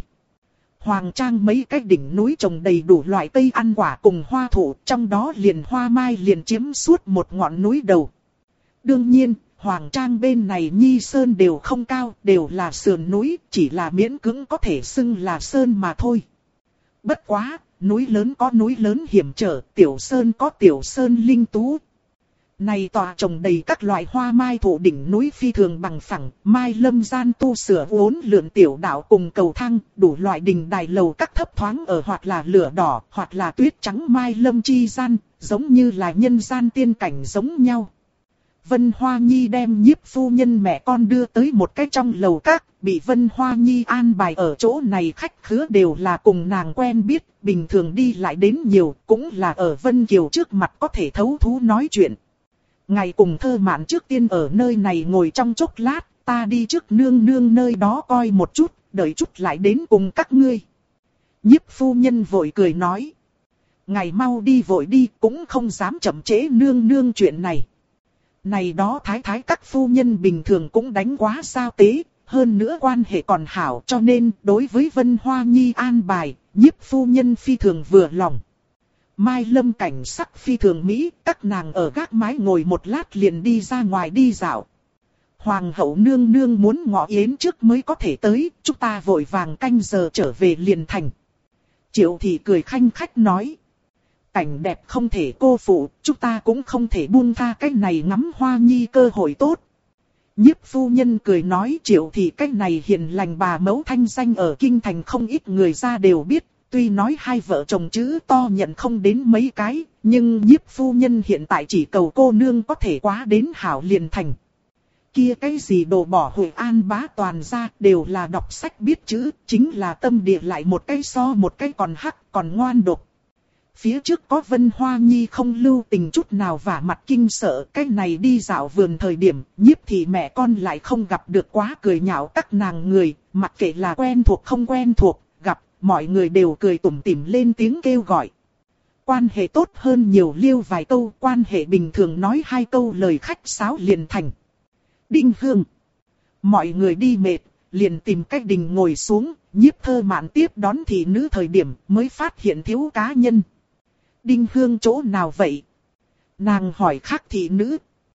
Hoàng trang mấy cái đỉnh núi trồng đầy đủ loại cây ăn quả cùng hoa thụ, trong đó liền hoa mai liền chiếm suốt một ngọn núi đầu. Đương nhiên, Hoàng trang bên này Nhi Sơn đều không cao, đều là sườn núi, chỉ là miễn cưỡng có thể xưng là sơn mà thôi. Bất quá, núi lớn có núi lớn hiểm trở, tiểu sơn có tiểu sơn linh tú. Này tòa trồng đầy các loại hoa mai thụ đỉnh núi phi thường bằng phẳng, mai lâm gian tu sửa uốn lượn tiểu đạo cùng cầu thang, đủ loại đình đài lầu các thấp thoáng ở hoặc là lửa đỏ, hoặc là tuyết trắng mai lâm chi gian, giống như là nhân gian tiên cảnh giống nhau. Vân Hoa Nhi đem Nhiếp phu nhân mẹ con đưa tới một cái trong lầu các, bị Vân Hoa Nhi an bài ở chỗ này khách khứa đều là cùng nàng quen biết, bình thường đi lại đến nhiều, cũng là ở Vân Kiều trước mặt có thể thấu thú nói chuyện. Ngày cùng Thơ Mạn trước tiên ở nơi này ngồi trong chốc lát, ta đi trước nương nương nơi đó coi một chút, đợi chút lại đến cùng các ngươi. Nhiếp phu nhân vội cười nói. Ngày mau đi vội đi, cũng không dám chậm trễ nương nương chuyện này. Này đó thái thái các phu nhân bình thường cũng đánh quá sao tế, hơn nữa quan hệ còn hảo, cho nên đối với Vân Hoa Nhi an bài, Nhiếp phu nhân phi thường vừa lòng. Mai lâm cảnh sắc phi thường mỹ, các nàng ở gác mái ngồi một lát liền đi ra ngoài đi dạo. Hoàng hậu nương nương muốn ngọ yến trước mới có thể tới, chúng ta vội vàng canh giờ trở về liền thành. Triệu thị cười khanh khách nói. Cảnh đẹp không thể cô phụ, chúng ta cũng không thể buông tha cái này ngắm Hoa Nhi cơ hội tốt. Nhiếp phu nhân cười nói Triệu thị cái này hiền lành bà mẫu thanh danh ở kinh thành không ít người ra đều biết. Tuy nói hai vợ chồng chữ to nhận không đến mấy cái, nhưng Nhiếp phu nhân hiện tại chỉ cầu cô nương có thể quá đến hảo liền thành. Kia cái gì đồ bỏ Hội An bá toàn ra đều là đọc sách biết chữ, chính là tâm địa lại một cái so một cái còn hắc còn ngoan độc. Phía trước có Vân Hoa Nhi không lưu tình chút nào vả mặt kinh sợ, cái này đi dạo vườn thời điểm, Nhiếp thì mẹ con lại không gặp được quá cười nhạo các nàng người, mặc kệ là quen thuộc không quen thuộc, gặp, mọi người đều cười tủm tỉm lên tiếng kêu gọi. Quan hệ tốt hơn nhiều liêu vài câu, quan hệ bình thường nói hai câu lời khách sáo liền thành. Đinh Hương. Mọi người đi mệt, liền tìm cách đình ngồi xuống, Nhiếp Thơ Mạn tiếp đón thị nữ thời điểm mới phát hiện thiếu cá nhân. Đinh Hương chỗ nào vậy? Nàng hỏi khác thị nữ.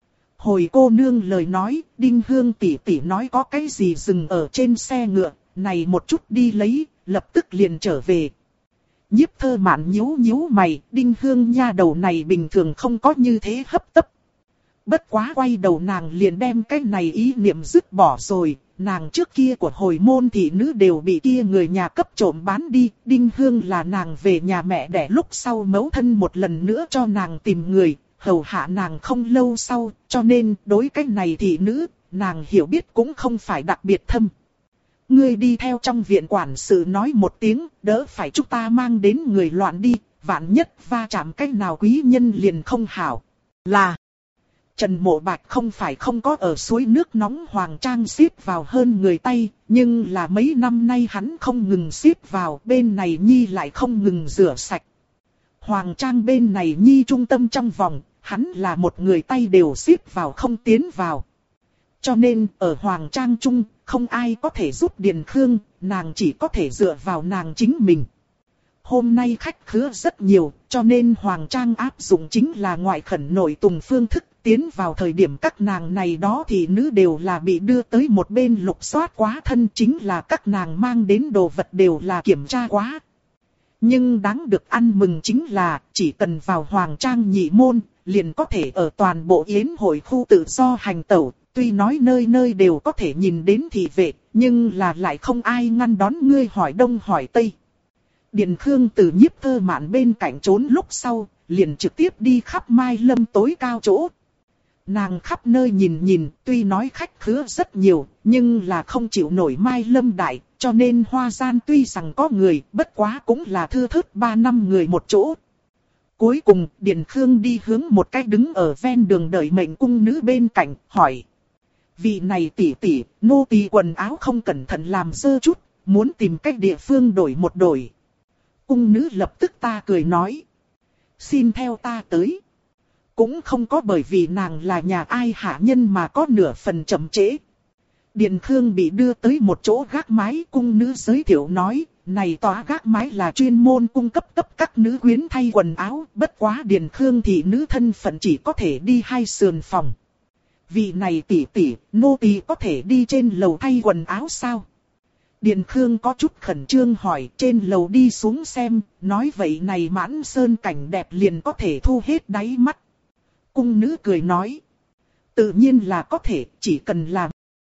Hồi cô nương lời nói, Đinh Hương tỷ tỷ nói có cái gì dừng ở trên xe ngựa, này một chút đi lấy, lập tức liền trở về. Nhiếp Thơ Mạn nhíu nhíu mày, Đinh Hương nha đầu này bình thường không có như thế hấp tấp. Bất quá quay đầu nàng liền đem cái này ý niệm dứt bỏ rồi, nàng trước kia của hồi môn thị nữ đều bị kia người nhà cấp trộm bán đi, Đinh Hương là nàng về nhà mẹ đẻ lúc sau mẫu thân một lần nữa cho nàng tìm người, hầu hạ nàng không lâu sau, cho nên đối cái này thị nữ, nàng hiểu biết cũng không phải đặc biệt thâm. Ngươi đi theo trong viện quản sự nói một tiếng, đỡ phải chúng ta mang đến người loạn đi, vạn nhất va chạm cách nào quý nhân liền không hảo. Là Trần Mộ Bạch không phải không có ở suối nước nóng Hoàng Trang xếp vào hơn người tay, nhưng là mấy năm nay hắn không ngừng xếp vào, bên này Nhi lại không ngừng rửa sạch. Hoàng Trang bên này Nhi trung tâm trong vòng, hắn là một người tay đều xếp vào không tiến vào. Cho nên ở Hoàng Trang Trung, không ai có thể giúp Điền Khương, nàng chỉ có thể dựa vào nàng chính mình. Hôm nay khách khứa rất nhiều, cho nên Hoàng Trang áp dụng chính là ngoại khẩn nội tùng phương thức. Tiến vào thời điểm các nàng này đó thì nữ đều là bị đưa tới một bên lục soát quá thân, chính là các nàng mang đến đồ vật đều là kiểm tra quá. Nhưng đáng được ăn mừng chính là chỉ cần vào Hoàng Trang nhị môn, liền có thể ở toàn bộ yến hội khu tự do hành tẩu. Tuy nói nơi nơi đều có thể nhìn đến thị vệ, nhưng là lại không ai ngăn đón ngươi hỏi đông hỏi tây. Điền Khương từ Nhiếp Thơ Mạn bên cạnh trốn lúc sau, liền trực tiếp đi khắp Mai Lâm tối cao chỗ. Nàng khắp nơi nhìn nhìn, tuy nói khách khứa rất nhiều, nhưng là không chịu nổi Mai Lâm đại, cho nên hoa gian tuy rằng có người, bất quá cũng là thưa thớt 3-5 người một chỗ. Cuối cùng, Điền Khương đi hướng một cái đứng ở ven đường đợi mệnh cung nữ bên cạnh, hỏi. Vị này tỷ tỷ, nô tỳ quần áo không cẩn thận làm dơ chút, muốn tìm cách địa phương đổi một đổi. Cung nữ lập tức ta cười nói. Xin theo ta tới. cũng không có bởi vì nàng là nhà ai hạ nhân mà có nửa phần chậm trễ. Điền Khương bị đưa tới một chỗ gác mái, cung nữ giới thiệu nói, này tòa gác mái là chuyên môn cung cấp các nữ quyến thay quần áo, bất quá Điền Khương thị nữ thân phận chỉ có thể đi 2 sườn phòng. Vị này tỷ tỷ, nô tỳ có thể đi trên lầu thay quần áo sao? Điền Khương có chút khẩn trương hỏi, trên lầu đi xuống xem, nói vậy này mãn sơn cảnh đẹp liền có thể thu hết đáy mắt. Cung nữ cười nói, tự nhiên là có thể, chỉ cần làm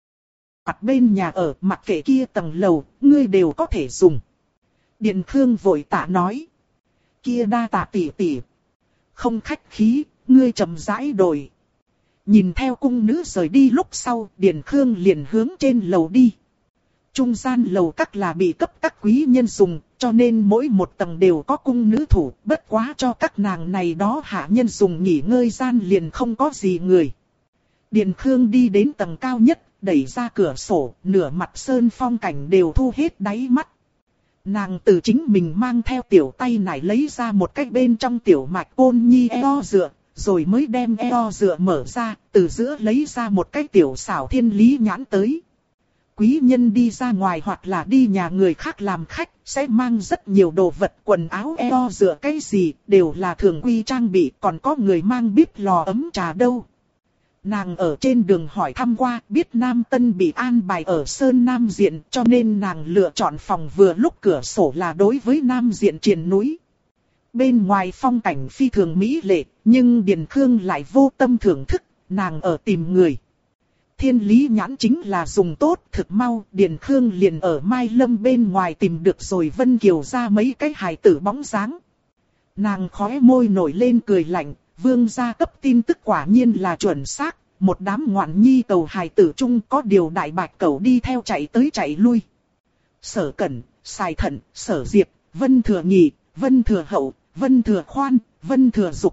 mặt bên nhà ở, mặc kệ kia tầng lầu, ngươi đều có thể dùng. Điền Khương vội tạ nói, kia đa tạ tỷ tỷ. Không khách khí, ngươi chậm rãi đổi. Nhìn theo cung nữ rời đi lúc sau, Điền Khương liền hướng trên lầu đi. Trung gian lầu các là bị cấp các quý nhân dùng, cho nên mỗi một tầng đều có cung nữ thủ, bất quá cho các nàng này đó hạ nhân dùng nghỉ ngơi gian liền không có gì người. Điền Khương đi đến tầng cao nhất, đẩy ra cửa sổ, nửa mặt sơn phong cảnh đều thu hết đáy mắt. Nàng từ chính mình mang theo tiểu tay nải lấy ra một cái bên trong tiểu mạch côn nhi eo dựa, rồi mới đem eo dựa mở ra, từ giữa lấy ra một cái tiểu xảo thiên lý nhãn tới. Quý nhân đi ra ngoài hoặc là đi nhà người khác làm khách, sẽ mang rất nhiều đồ vật, quần áo eo dựa cái gì, đều là thường quy trang bị, còn có người mang bếp lò ấm trà đâu. Nàng ở trên đường hỏi thăm qua, biết Nam Tân bị an bài ở Sơn Nam Diện, cho nên nàng lựa chọn phòng vừa lúc cửa sổ là đối với Nam Diện triền núi. Bên ngoài phong cảnh phi thường mỹ lệ, nhưng Điền Khương lại vô tâm thưởng thức, nàng ở tìm người. Thiên lý nhãn chính là dùng tốt, thực mau, Điền Khương liền ở Mai Lâm bên ngoài tìm được rồi Vân Kiều ra mấy cái hài tử bóng dáng. Nàng khóe môi nổi lên cười lạnh, vương gia cấp tin tức quả nhiên là chuẩn xác, một đám ngoạn nhi cầu hài tử chung có điều đại bạch cầu đi theo chạy tới chạy lui. Sở Cẩn, Sài Thận, Sở Diệp, Vân Thừa Nhị, Vân Thừa Hậu, Vân Thừa Khoan, Vân Thừa Dục.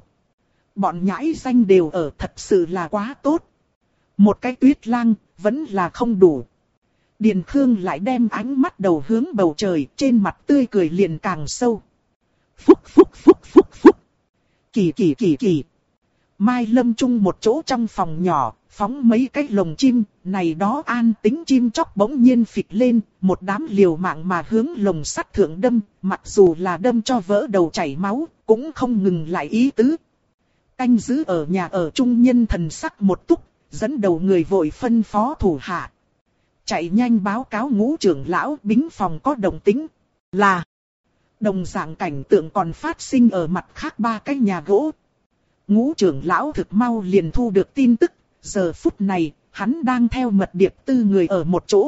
Bọn nhãi danh đều ở, thật sự là quá tốt. Một cái Tuyết Lang, vẫn là không đủ. Điền Khương lại đem ánh mắt đầu hướng bầu trời, trên mặt tươi cười liền càng sâu. Phúc phúc phúc phúc phúc. Kỳ kỳ kỳ kỳ. Mai Lâm chung một chỗ trong phòng nhỏ, phóng mấy cái lồng chim, này đó an tính chim chóc bỗng nhiên phịch lên, một đám liều mạng mà hướng lồng sắt thượng đâm, mặc dù là đâm cho vỡ đầu chảy máu, cũng không ngừng lại ý tứ. Canh giữ ở nhà ở trung nhân thần sắc một túc, dẫn đầu người vội phân phó thủ hạ. Chạy nhanh báo cáo Ngũ trưởng lão, bính phòng có động tĩnh. Là đồng dạng cảnh tượng còn phát sinh ở mặt khác 3 cái nhà gỗ. Ngũ trưởng lão thực mau liền thu được tin tức, giờ phút này, hắn đang theo mật điệp tư người ở một chỗ.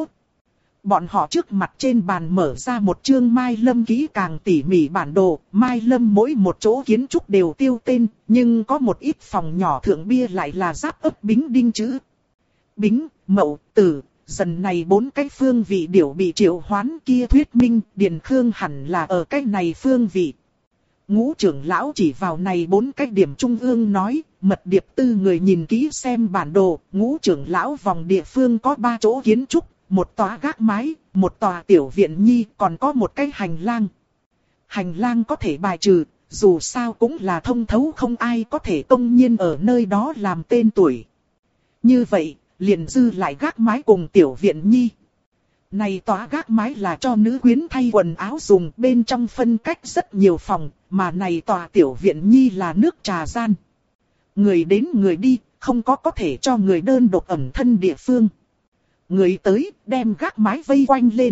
Bọn họ trước mặt trên bàn mở ra một chương Mai Lâm kỹ càng tỉ mỉ bản đồ, Mai Lâm mỗi một chỗ kiến trúc đều tiêu tên, nhưng có một ít phòng nhỏ thượng bia lại là giáp ấp Bính đinh chữ. Bính, Mậu, Tử, dần này 4 cái phương vị điểu bị triệu hoán kia thuyết minh, Điền Khương hẳn là ở cái này phương vị. Ngũ trưởng lão chỉ vào này 4 cái điểm trung ương nói, mật điệp tư người nhìn kỹ xem bản đồ, Ngũ trưởng lão vòng địa phương có 3 chỗ kiến trúc, một tòa gác mái, một tòa tiểu viện nhi, còn có một cái hành lang. Hành lang có thể bài trừ, dù sao cũng là thông thấu, không ai có thể công nhiên ở nơi đó làm tên tuổi. Như vậy, liền dư lại gác mái cùng tiểu viện nhi. Này tòa gác mái là cho nữ quyến thay quần áo dùng, bên trong phân cách rất nhiều phòng, mà này tòa tiểu viện nhi là nước trà gian. Người đến người đi, không có thể cho người đơn độc ẩn thân địa phương. Người tới, đem gác mái vây quanh lên.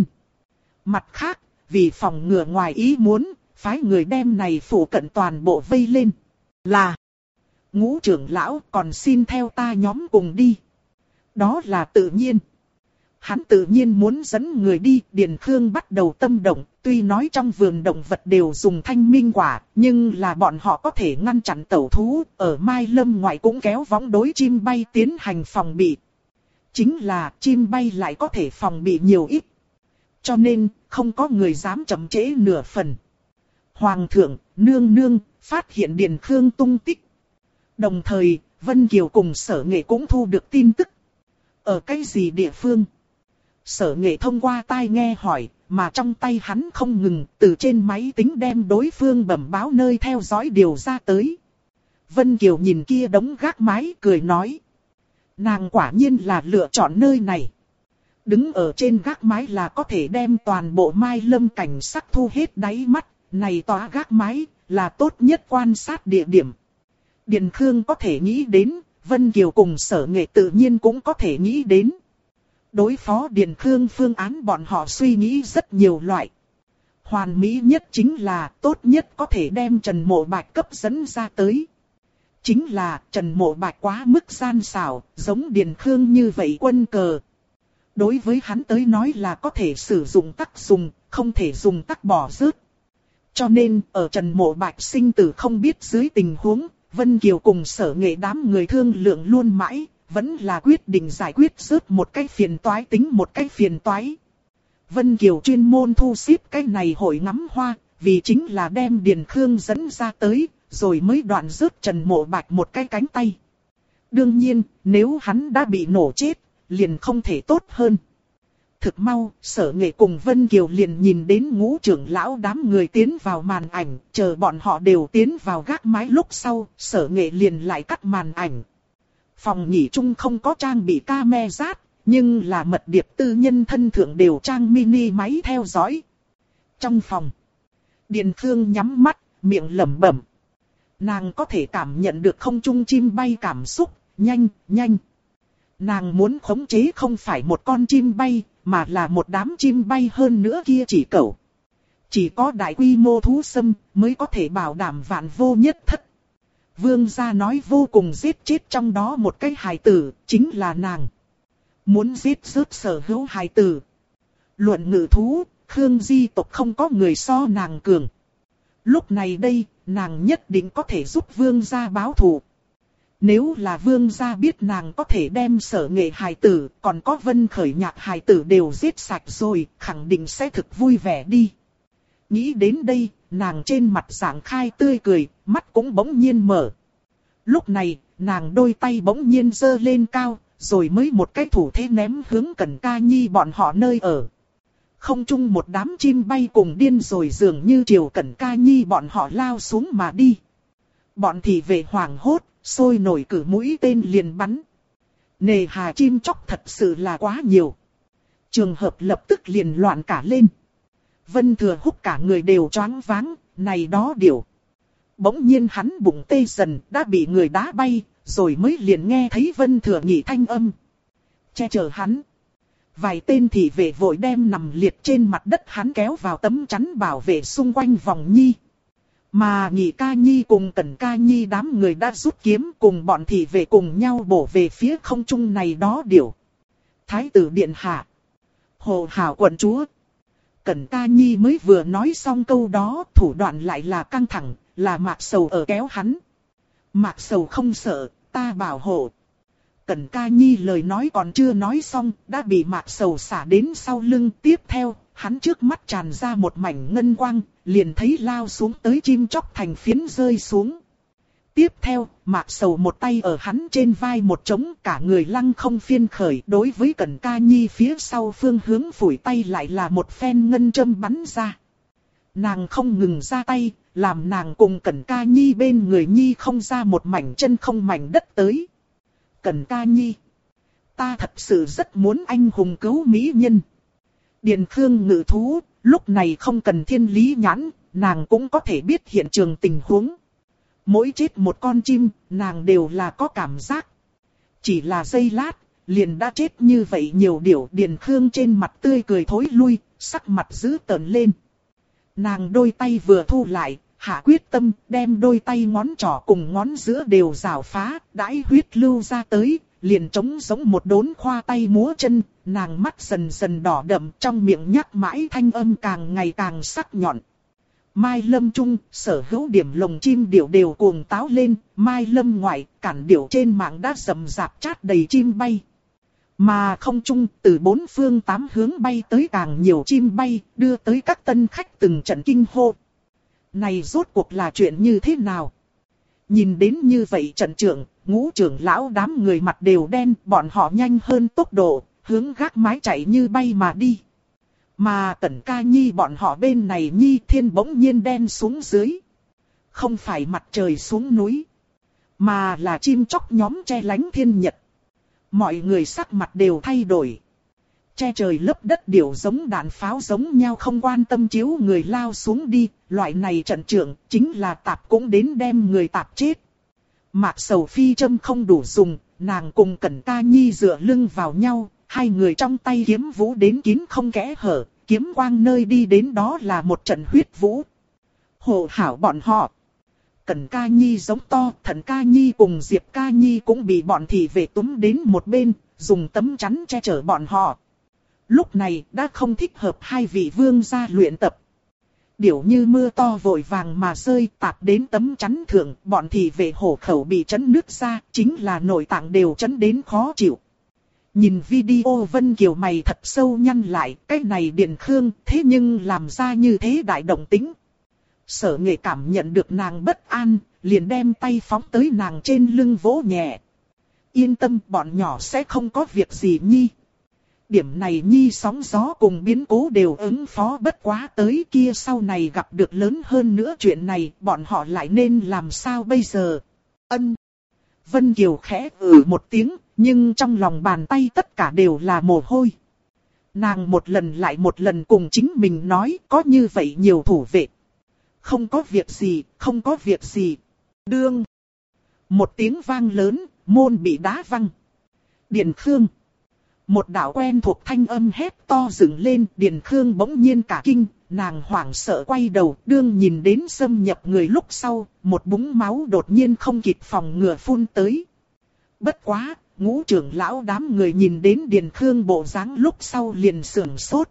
Mặt khác, vì phòng ngừa ngoài ý muốn, phái người đem này phủ cận toàn bộ vây lên. Là Ngũ trưởng lão, còn xin theo ta nhóm cùng đi. Đó là tự nhiên. Hắn tự nhiên muốn dẫn người đi, Điền Khương bắt đầu tâm động, tuy nói trong vườn động vật đều dùng thanh minh quả, nhưng là bọn họ có thể ngăn chặn tẩu thú, ở Mai Lâm ngoại cũng kéo võng đối chim bay tiến hành phòng bị. Chính là chim bay lại có thể phòng bị nhiều ít. Cho nên, không có người dám chậm trễ nửa phần. Hoàng thượng, nương nương, phát hiện Điền Khương tung tích. Đồng thời, Vân Kiều cùng Sở Nghệ cũng thu được tin tức. Ở cái gì địa phương? Sở Nghệ thông qua tai nghe hỏi, mà trong tay hắn không ngừng từ trên máy tính đem đối phương bẩm báo nơi theo dõi điều ra tới. Vân Kiều nhìn kia đống gác mái cười nói. Nàng quả nhiên là lựa chọn nơi này. Đứng ở trên gác mái là có thể đem toàn bộ Mai Lâm cảnh sắc thu hết đáy mắt. Này tòa gác mái là tốt nhất quan sát địa điểm. Điền Khương có thể nghĩ đến, Vân Kiều cùng Sở Nghệ tự nhiên cũng có thể nghĩ đến. Đối phó Điền Khương phương án bọn họ suy nghĩ rất nhiều loại. Hoàn mỹ nhất chính là tốt nhất có thể đem Trần Mộ Bạch cấp dẫn ra tới. Chính là Trần Mộ Bạch quá mức gian xảo, giống Điền Khương như vậy quân cờ. Đối với hắn tới nói là có thể sử dụng tắc dùng, không thể dùng tắc bỏ rớt. Cho nên ở Trần Mộ Bạch sinh tử không biết dưới tình huống, Vân Kiều cùng Sở Nghệ đám người thương lượng luôn mãi, vẫn là quyết định giải quyết rớt một cái phiền toái tính một cái phiền toái. Vân Kiều chuyên môn thu xếp cái này hội ngắm hoa, vì chính là đem Điền Khương dẫn ra tới, rồi mới đoạn rớt Trần Mộ Bạch một cái cánh tay. Đương nhiên, nếu hắn đã bị nổ chết, liền không thể tốt hơn. Thực mau, Sở Nghệ cùng Vân Kiều liền nhìn đến Ngũ trưởng lão đám người tiến vào màn ảnh, chờ bọn họ đều tiến vào gác mái lúc sau, Sở Nghệ liền lại cắt màn ảnh. Phòng nghỉ chung không có trang bị camera, nhưng là mật điệp tư nhân thân thượng đều trang mini máy theo dõi. Trong phòng, Điền Khương nhắm mắt, miệng lẩm bẩm. Nàng có thể cảm nhận được không trung chim bay cảm xúc, nhanh, nhanh. Nàng muốn khống chế không phải một con chim bay, mà là một đám chim bay hơn nữa kia chỉ cẩu. Chỉ có đại quy mô thú xâm mới có thể bảo đảm vạn vô nhất thất. Vương gia nói vô cùng giết chết trong đó một cái hài tử, chính là nàng. Muốn giết rớt sở hữu hài tử. Luận ngự thú, Khương Di tộc không có người so nàng cường. Lúc này đây, nàng nhất định có thể giúp vương gia báo thù. Nếu là vương gia biết nàng có thể đem Sở Nghệ hài tử, còn có Vân Khởi Nhạc hài tử đều giết sạch rồi, khẳng định sẽ thực vui vẻ đi. Nghĩ đến đây, nàng trên mặt giảng khai tươi cười, mắt cũng bỗng nhiên mở. Lúc này, nàng đôi tay bỗng nhiên giơ lên cao, rồi mới một cái thủ thế ném hướng Cẩn Ca Nhi bọn họ nơi ở. Không chung một đám chim bay cùng điên rồi dường như chiều Cẩn Ca Nhi bọn họ lao xuống mà đi. Bọn thị vệ hoảng hốt, sôi nổi cử mũi tên liền bắn. Nề hà chim chóc thật sự là quá nhiều. Trường hợp lập tức liền loạn cả lên. Vân Thừa Húc cả người đều choáng váng, này đó điều. Bỗng nhiên hắn bụng tê dần đã bị người đá bay, rồi mới liền nghe thấy Vân Thừa Nhị thanh âm. Che chở hắn. Vài tên thị vệ vội đem nằm liệt trên mặt đất hắn kéo vào tấm chắn bảo vệ xung quanh vòng nhi. Mà Nhị Ca Nhi cùng Cẩn Ca Nhi đám người đã rút kiếm cùng bọn thị vệ cùng nhau bổ về phía không trung này đó điều. Thái tử điện hạ. Hồ Hảo quận chúa. Cẩn Ca Nhi mới vừa nói xong câu đó, thủ đoạn lại là căng thẳng, là Mạc Sầu ở kéo hắn. Mạc Sầu không sợ, ta bảo hộ. Cẩn Ca Nhi lời nói còn chưa nói xong, đã bị Mạc Sầu xả đến sau lưng. Tiếp theo, hắn trước mắt tràn ra một mảnh ngân quang, liền thấy lao xuống tới chim chóc thành phiến rơi xuống. Tiếp theo, Mạc Sầu một tay ở hắn trên vai một trống, cả người lăng không phiên khởi. Đối với Cẩn Ca Nhi phía sau phương hướng phủi tay lại là một phen ngân châm bắn ra. Nàng không ngừng ra tay, làm nàng cùng Cẩn Ca Nhi bên người Nhi không ra một mảnh chân không mảnh đất tới. Cẩn Ca Nhi, ta thật sự rất muốn anh hùng cứu mỹ nhân. Điền Khương ngự thú, lúc này không cần thiên lý nhãn, nàng cũng có thể biết hiện trường tình huống. Mỗi chết một con chim, nàng đều là có cảm giác. Chỉ là giây lát, liền đã chết như vậy nhiều điều. Điền Khương trên mặt tươi cười thối lui, sắc mặt dữ tợn lên. Nàng đôi tay vừa thu lại, hạ quyết tâm đem đôi tay ngón trỏ cùng ngón giữa đều rào phá, đãi huyết lưu ra tới, liền trống giống một đốn khoa tay múa chân, nàng mắt dần dần đỏ đậm, trong miệng nhắc mãi thanh âm càng ngày càng sắc nhọn. Mai Lâm Trung, sở hữu điểm lồng chim điểu đều cuồng táo lên, Mai Lâm ngoại, cản điểu trên mạng đã rầm rạp chát đầy chim bay. Mà không trung, từ bốn phương tám hướng bay tới càng nhiều chim bay, đưa tới các tân khách từng trận kinh hô. Này rốt cuộc là chuyện như thế nào? Nhìn đến như vậy trận trưởng, Ngũ trưởng lão đám người mặt đều đen, bọn họ nhanh hơn tốc độ, hướng gác mái chạy như bay mà đi. Mà Cẩn Ca Nhi bọn họ bên này Nhi thiên bỗng nhiên đen xuống dưới. Không phải mặt trời xuống núi, mà là chim chóc nhóm che lánh thiên nhật. Mọi người sắc mặt đều thay đổi. Che trời lấp đất đều giống đạn pháo giống nhau không quan tâm chiếu người lao xuống đi, loại này trận trưởng chính là tạp cũng đến đem người tạp chết. Mạc Sầu Phi châm không đủ dùng, nàng cùng Cẩn Ca Nhi dựa lưng vào nhau, hai người trong tay kiếm vũ đến kín không kẽ hở, kiếm quang nơi đi đến đó là một trận huyết vũ. Hộ hảo bọn họ. Cẩn Ca Nhi giống to, Thần Ca Nhi cùng Diệp Ca Nhi cũng bị bọn thị vệ túm đến một bên, dùng tấm chắn che chở bọn họ. Lúc này đã không thích hợp hai vị vương gia luyện tập. Điểu như mưa to vội vàng mà rơi tạp đến tấm chắn thượng, bọn thị vệ hổ khẩu bị chấn nước ra, chính là nội tạng đều chấn đến khó chịu. Nhìn video Vân Kiều mày thật sâu nhăn lại, cái này Điền Khương thế nhưng làm ra như thế đại động tĩnh. Sở Nghệ cảm nhận được nàng bất an, liền đem tay phóng tới nàng trên lưng vỗ nhẹ. Yên tâm, bọn nhỏ sẽ không có việc gì Nhi. Điểm này Nhi sóng gió cùng biến cố đều ứng phó, bất quá tới kia sau này gặp được lớn hơn nữa chuyện này, bọn họ lại nên làm sao bây giờ? Ân. Vân Kiều khẽ một tiếng, nhưng trong lòng bàn tay tất cả đều là mồ hôi. Nàng một lần lại một lần cùng chính mình nói, có như vậy nhiều thủ vệ. Không có việc gì, không có việc gì. Đương. Một tiếng vang lớn, môn bị đá văng. Điền Khương. Một đạo quen thuộc thanh âm hét to dựng lên, Điền Khương bỗng nhiên cả kinh, nàng hoảng sợ quay đầu, đương nhìn đến xâm nhập người lúc sau, một búng máu đột nhiên không kịp phòng ngừa phun tới. Bất quá, Ngũ trưởng lão đám người nhìn đến Điền Khương bộ dáng lúc sau liền sưởng sốt.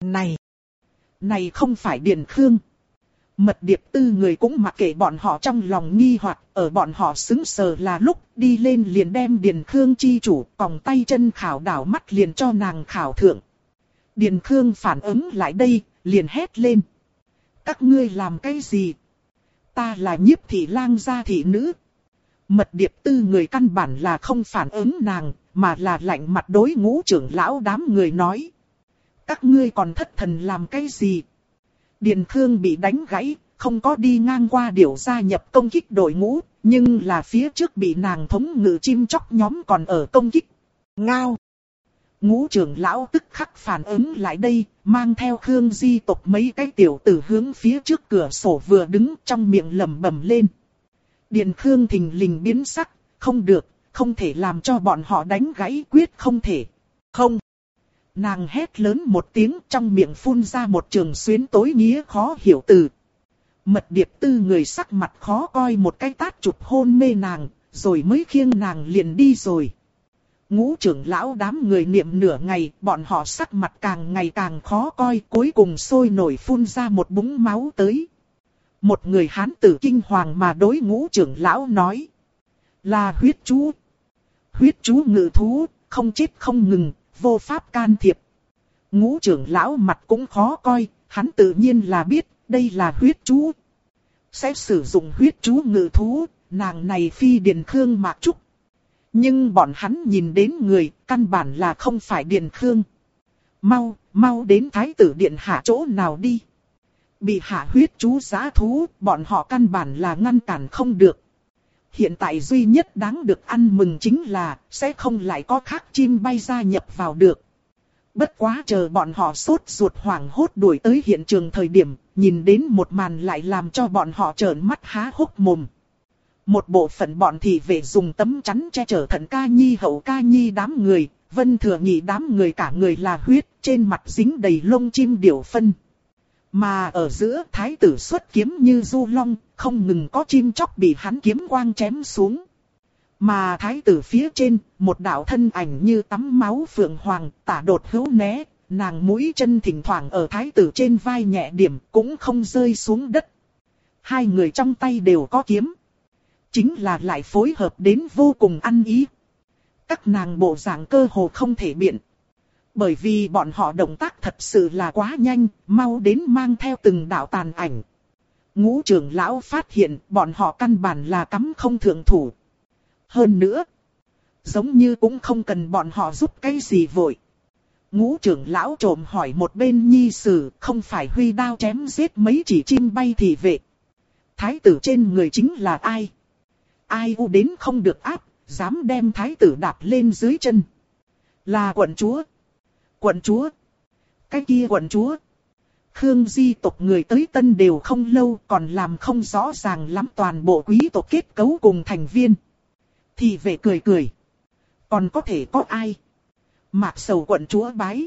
Này không phải Điền Khương. Mật Điệp Tư người cũng mặc kệ bọn họ trong lòng nghi hoặc, ở bọn họ sững sờ là lúc đi lên liền đem Điền Khương chi chủ còng tay chân khảo đảo mắt liền cho nàng khảo thượng. Điền Khương phản ứng lại đây, liền hét lên. Các ngươi làm cái gì? Ta là Nhiếp thị lang gia thị nữ. Mật Điệp Tư người căn bản là không phản ứng nàng, mà là lạnh mặt đối Ngũ trưởng lão đám người nói. Các ngươi còn thất thần làm cái gì? Điền Khương bị đánh gãy, không có đi ngang qua điểu gia nhập công kích đội ngũ, nhưng là phía trước bị nàng thống ngự chim chóc nhóm còn ở công kích. Ngao! Ngũ trưởng lão tức khắc phản ứng lại đây, mang theo Khương di tộc mấy cái tiểu tử hướng phía trước cửa sổ vừa đứng trong miệng lẩm bẩm lên. Điền Khương thình lình biến sắc, không được, không thể làm cho bọn họ đánh gãy, quyết không thể. Không! Nàng hét lớn một tiếng, trong miệng phun ra một trường xuyến tối nghĩa khó hiểu từ. Mật Điệp Tư người sắc mặt khó coi một cái tát chụp hôn mê nàng, rồi mới khiêng nàng liền đi rồi. Ngũ trưởng lão đám người niệm nửa ngày, bọn họ sắc mặt càng ngày càng khó coi, cuối cùng sôi nổi phun ra một búng máu tới. Một người hán tử kinh hoàng mà đối Ngũ trưởng lão nói. Là huyết chú. Huyết chú ngự thú, không chết không ngừng, vô pháp can thiệp. Ngũ trưởng lão mặt cũng khó coi, hắn tự nhiên là biết, đây là huyết chú. Sẽ sử dụng huyết chú ngự thú, nàng này phi Điền Khương Mạc Trúc. Nhưng bọn hắn nhìn đến người, căn bản là không phải Điền Khương. Mau đến Thái tử điện hạ chỗ nào đi. Bị hạ huyết chú giã thú, bọn họ căn bản là ngăn cản không được. Hiện tại duy nhất đáng được ăn mừng chính là, sẽ không lại có khác chim bay gia nhập vào được. Bất quá chờ bọn họ sốt ruột hoảng hốt đuổi tới hiện trường thời điểm, nhìn đến một màn lại làm cho bọn họ trợn mắt há hốc mồm. Một bộ phận bọn thị vệ dùng tấm chắn che chở Thần Ca Nhi Hậu Ca Nhi đám người, Vân Thừa Nhị đám người cả người là huyết, trên mặt dính đầy lông chim điểu phân. Mà ở giữa thái tử xuất kiếm như du long, không ngừng có chim chóc bị hắn kiếm quang chém xuống. Mà thái tử phía trên, một đạo thân ảnh như tắm máu phượng hoàng, tả đột hữu né, nàng mũi chân thỉnh thoảng ở thái tử trên vai nhẹ điểm cũng không rơi xuống đất. Hai người trong tay đều có kiếm. Chính là lại phối hợp đến vô cùng ăn ý. Các nàng bộ dạng cơ hồ không thể biện. Bởi vì bọn họ động tác thật sự là quá nhanh, mau đến mang theo từng đạo tàn ảnh. Ngũ trưởng lão phát hiện bọn họ căn bản là cắm không thượng thủ. Hơn nữa, giống như cũng không cần bọn họ giúp cái gì vội. Ngũ trưởng lão trộm hỏi một bên nhi sử, không phải huy đao chém giết mấy chỉ chim bay thì vệ. Thái tử trên người chính là ai? Ai u đến không được áp, dám đem thái tử đạp lên dưới chân. Là quận chúa. Quận chúa. Cái kia quận chúa. Khương di tộc người tới Tân đều không lâu, còn làm không rõ ràng lắm toàn bộ quý tộc kết cấu cùng thành viên. Thì về cười cười. Còn có thể có ai? Mạc Sầu quận chúa bái.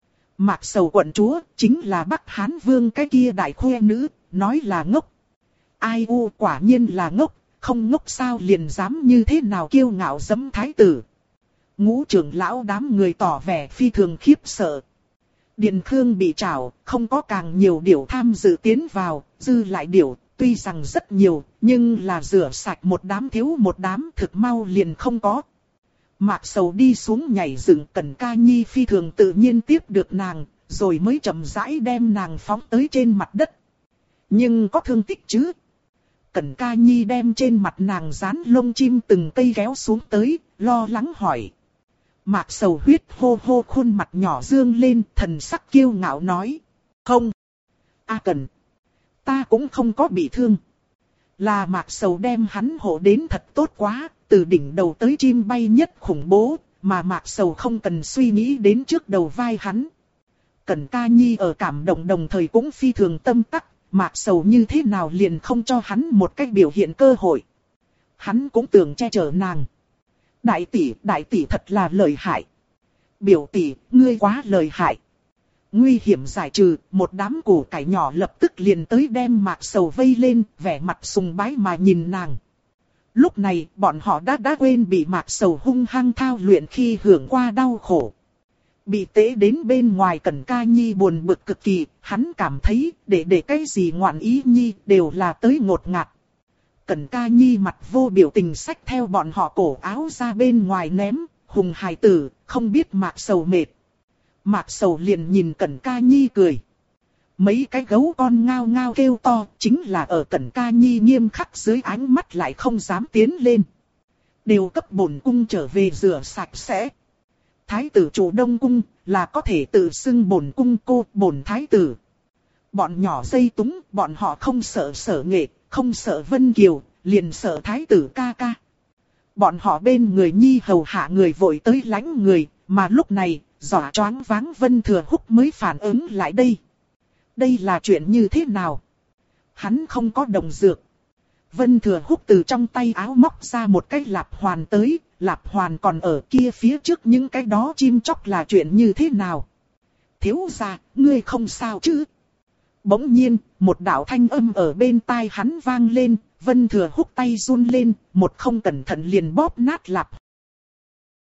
Mạc Sầu quận chúa chính là Bắc Hán Vương cái kia đại khuê nữ, nói là ngốc. Ai u quả nhiên là ngốc, không ngốc sao liền dám như thế nào kiêu ngạo giẫm thái tử. Ngũ trưởng lão đám người tỏ vẻ phi thường khiếp sợ. Điền Khương bị trảo, không có càng nhiều điểu tham dự tiến vào, dư lại điểu, tuy rằng rất nhiều, nhưng là rửa sạch một đám thiếu một đám thực mau liền không có. Mạc Sầu đi xuống nhảy dựng, Cẩn Ca Nhi phi thường tự nhiên tiếp được nàng, rồi mới chậm rãi đem nàng phóng tới trên mặt đất. Nhưng có thương tích chứ? Cẩn Ca Nhi đem trên mặt nàng dán lông chim từng cây kéo xuống tới, lo lắng hỏi. Mạc Sầu huyết hô hô khuôn mặt nhỏ dương lên, thần sắc kiêu ngạo nói. Không. Cẩn. Ta cũng không có bị thương. Là Mạc Sầu đem hắn hộ đến thật tốt quá, từ đỉnh đầu tới chim bay nhất khủng bố, mà Mạc Sầu không cần suy nghĩ đến trước đầu vai hắn. Cẩn Ca Nhi ở cảm động đồng thời cũng phi thường tâm tắc, Mạc Sầu như thế nào liền không cho hắn một cách biểu hiện cơ hội. Hắn cũng tưởng che chở nàng. Đại tỷ thật là lợi hại. Biểu tỷ, ngươi quá lợi hại. Nguy hiểm giải trừ, một đám củ cải nhỏ lập tức liền tới đem Mạc Sầu vây lên, vẻ mặt sùng bái mà nhìn nàng. Lúc này, bọn họ đã quên bị Mạc Sầu hung hăng thao luyện khi hưởng qua đau khổ. Bị tế đến bên ngoài Cẩn Ca Nhi buồn bực cực kỳ, hắn cảm thấy, để cái gì ngoạn ý nhi đều là tới ngột ngạt. Cẩn Ca Nhi mặt vô biểu tình xách theo bọn họ cổ áo ra bên ngoài ném, hùng hài tử, không biết Mạc Sầu mệt. Mạc Sầu liền nhìn Cẩn Ca Nhi cười. Mấy cái gấu con ngao ngao kêu to, chính là ở Cẩn Ca Nhi nghiêm khắc dưới ánh mắt lại không dám tiến lên. Đều cấp bổn cung trở về rửa sạch sẽ. Thái tử chủ Đông Cung, là có thể tự xưng bổn cung cô, bổn thái tử. Bọn nhỏ dây túng, bọn họ không sợ Sở Nghệ, không sợ Vân Kiều, liền sợ thái tử ca ca. Bọn họ bên người nhi hầu hạ người vội tới lánh người, mà lúc này, dọa choáng váng Vân Thừa Húc mới phản ứng lại đây. Đây là chuyện như thế nào? Hắn không có đồng dược. Vân Thừa Húc từ trong tay áo móc ra một cái lạp hoàn tới, lạp hoàn còn ở kia phía trước những cái đó chim chóc là chuyện như thế nào? Thiếu gia, ngươi không sao chứ? Bỗng nhiên, một đạo thanh âm ở bên tai hắn vang lên, Vân Thừa Húc tay run lên, một không cẩn thận liền bóp nát lạp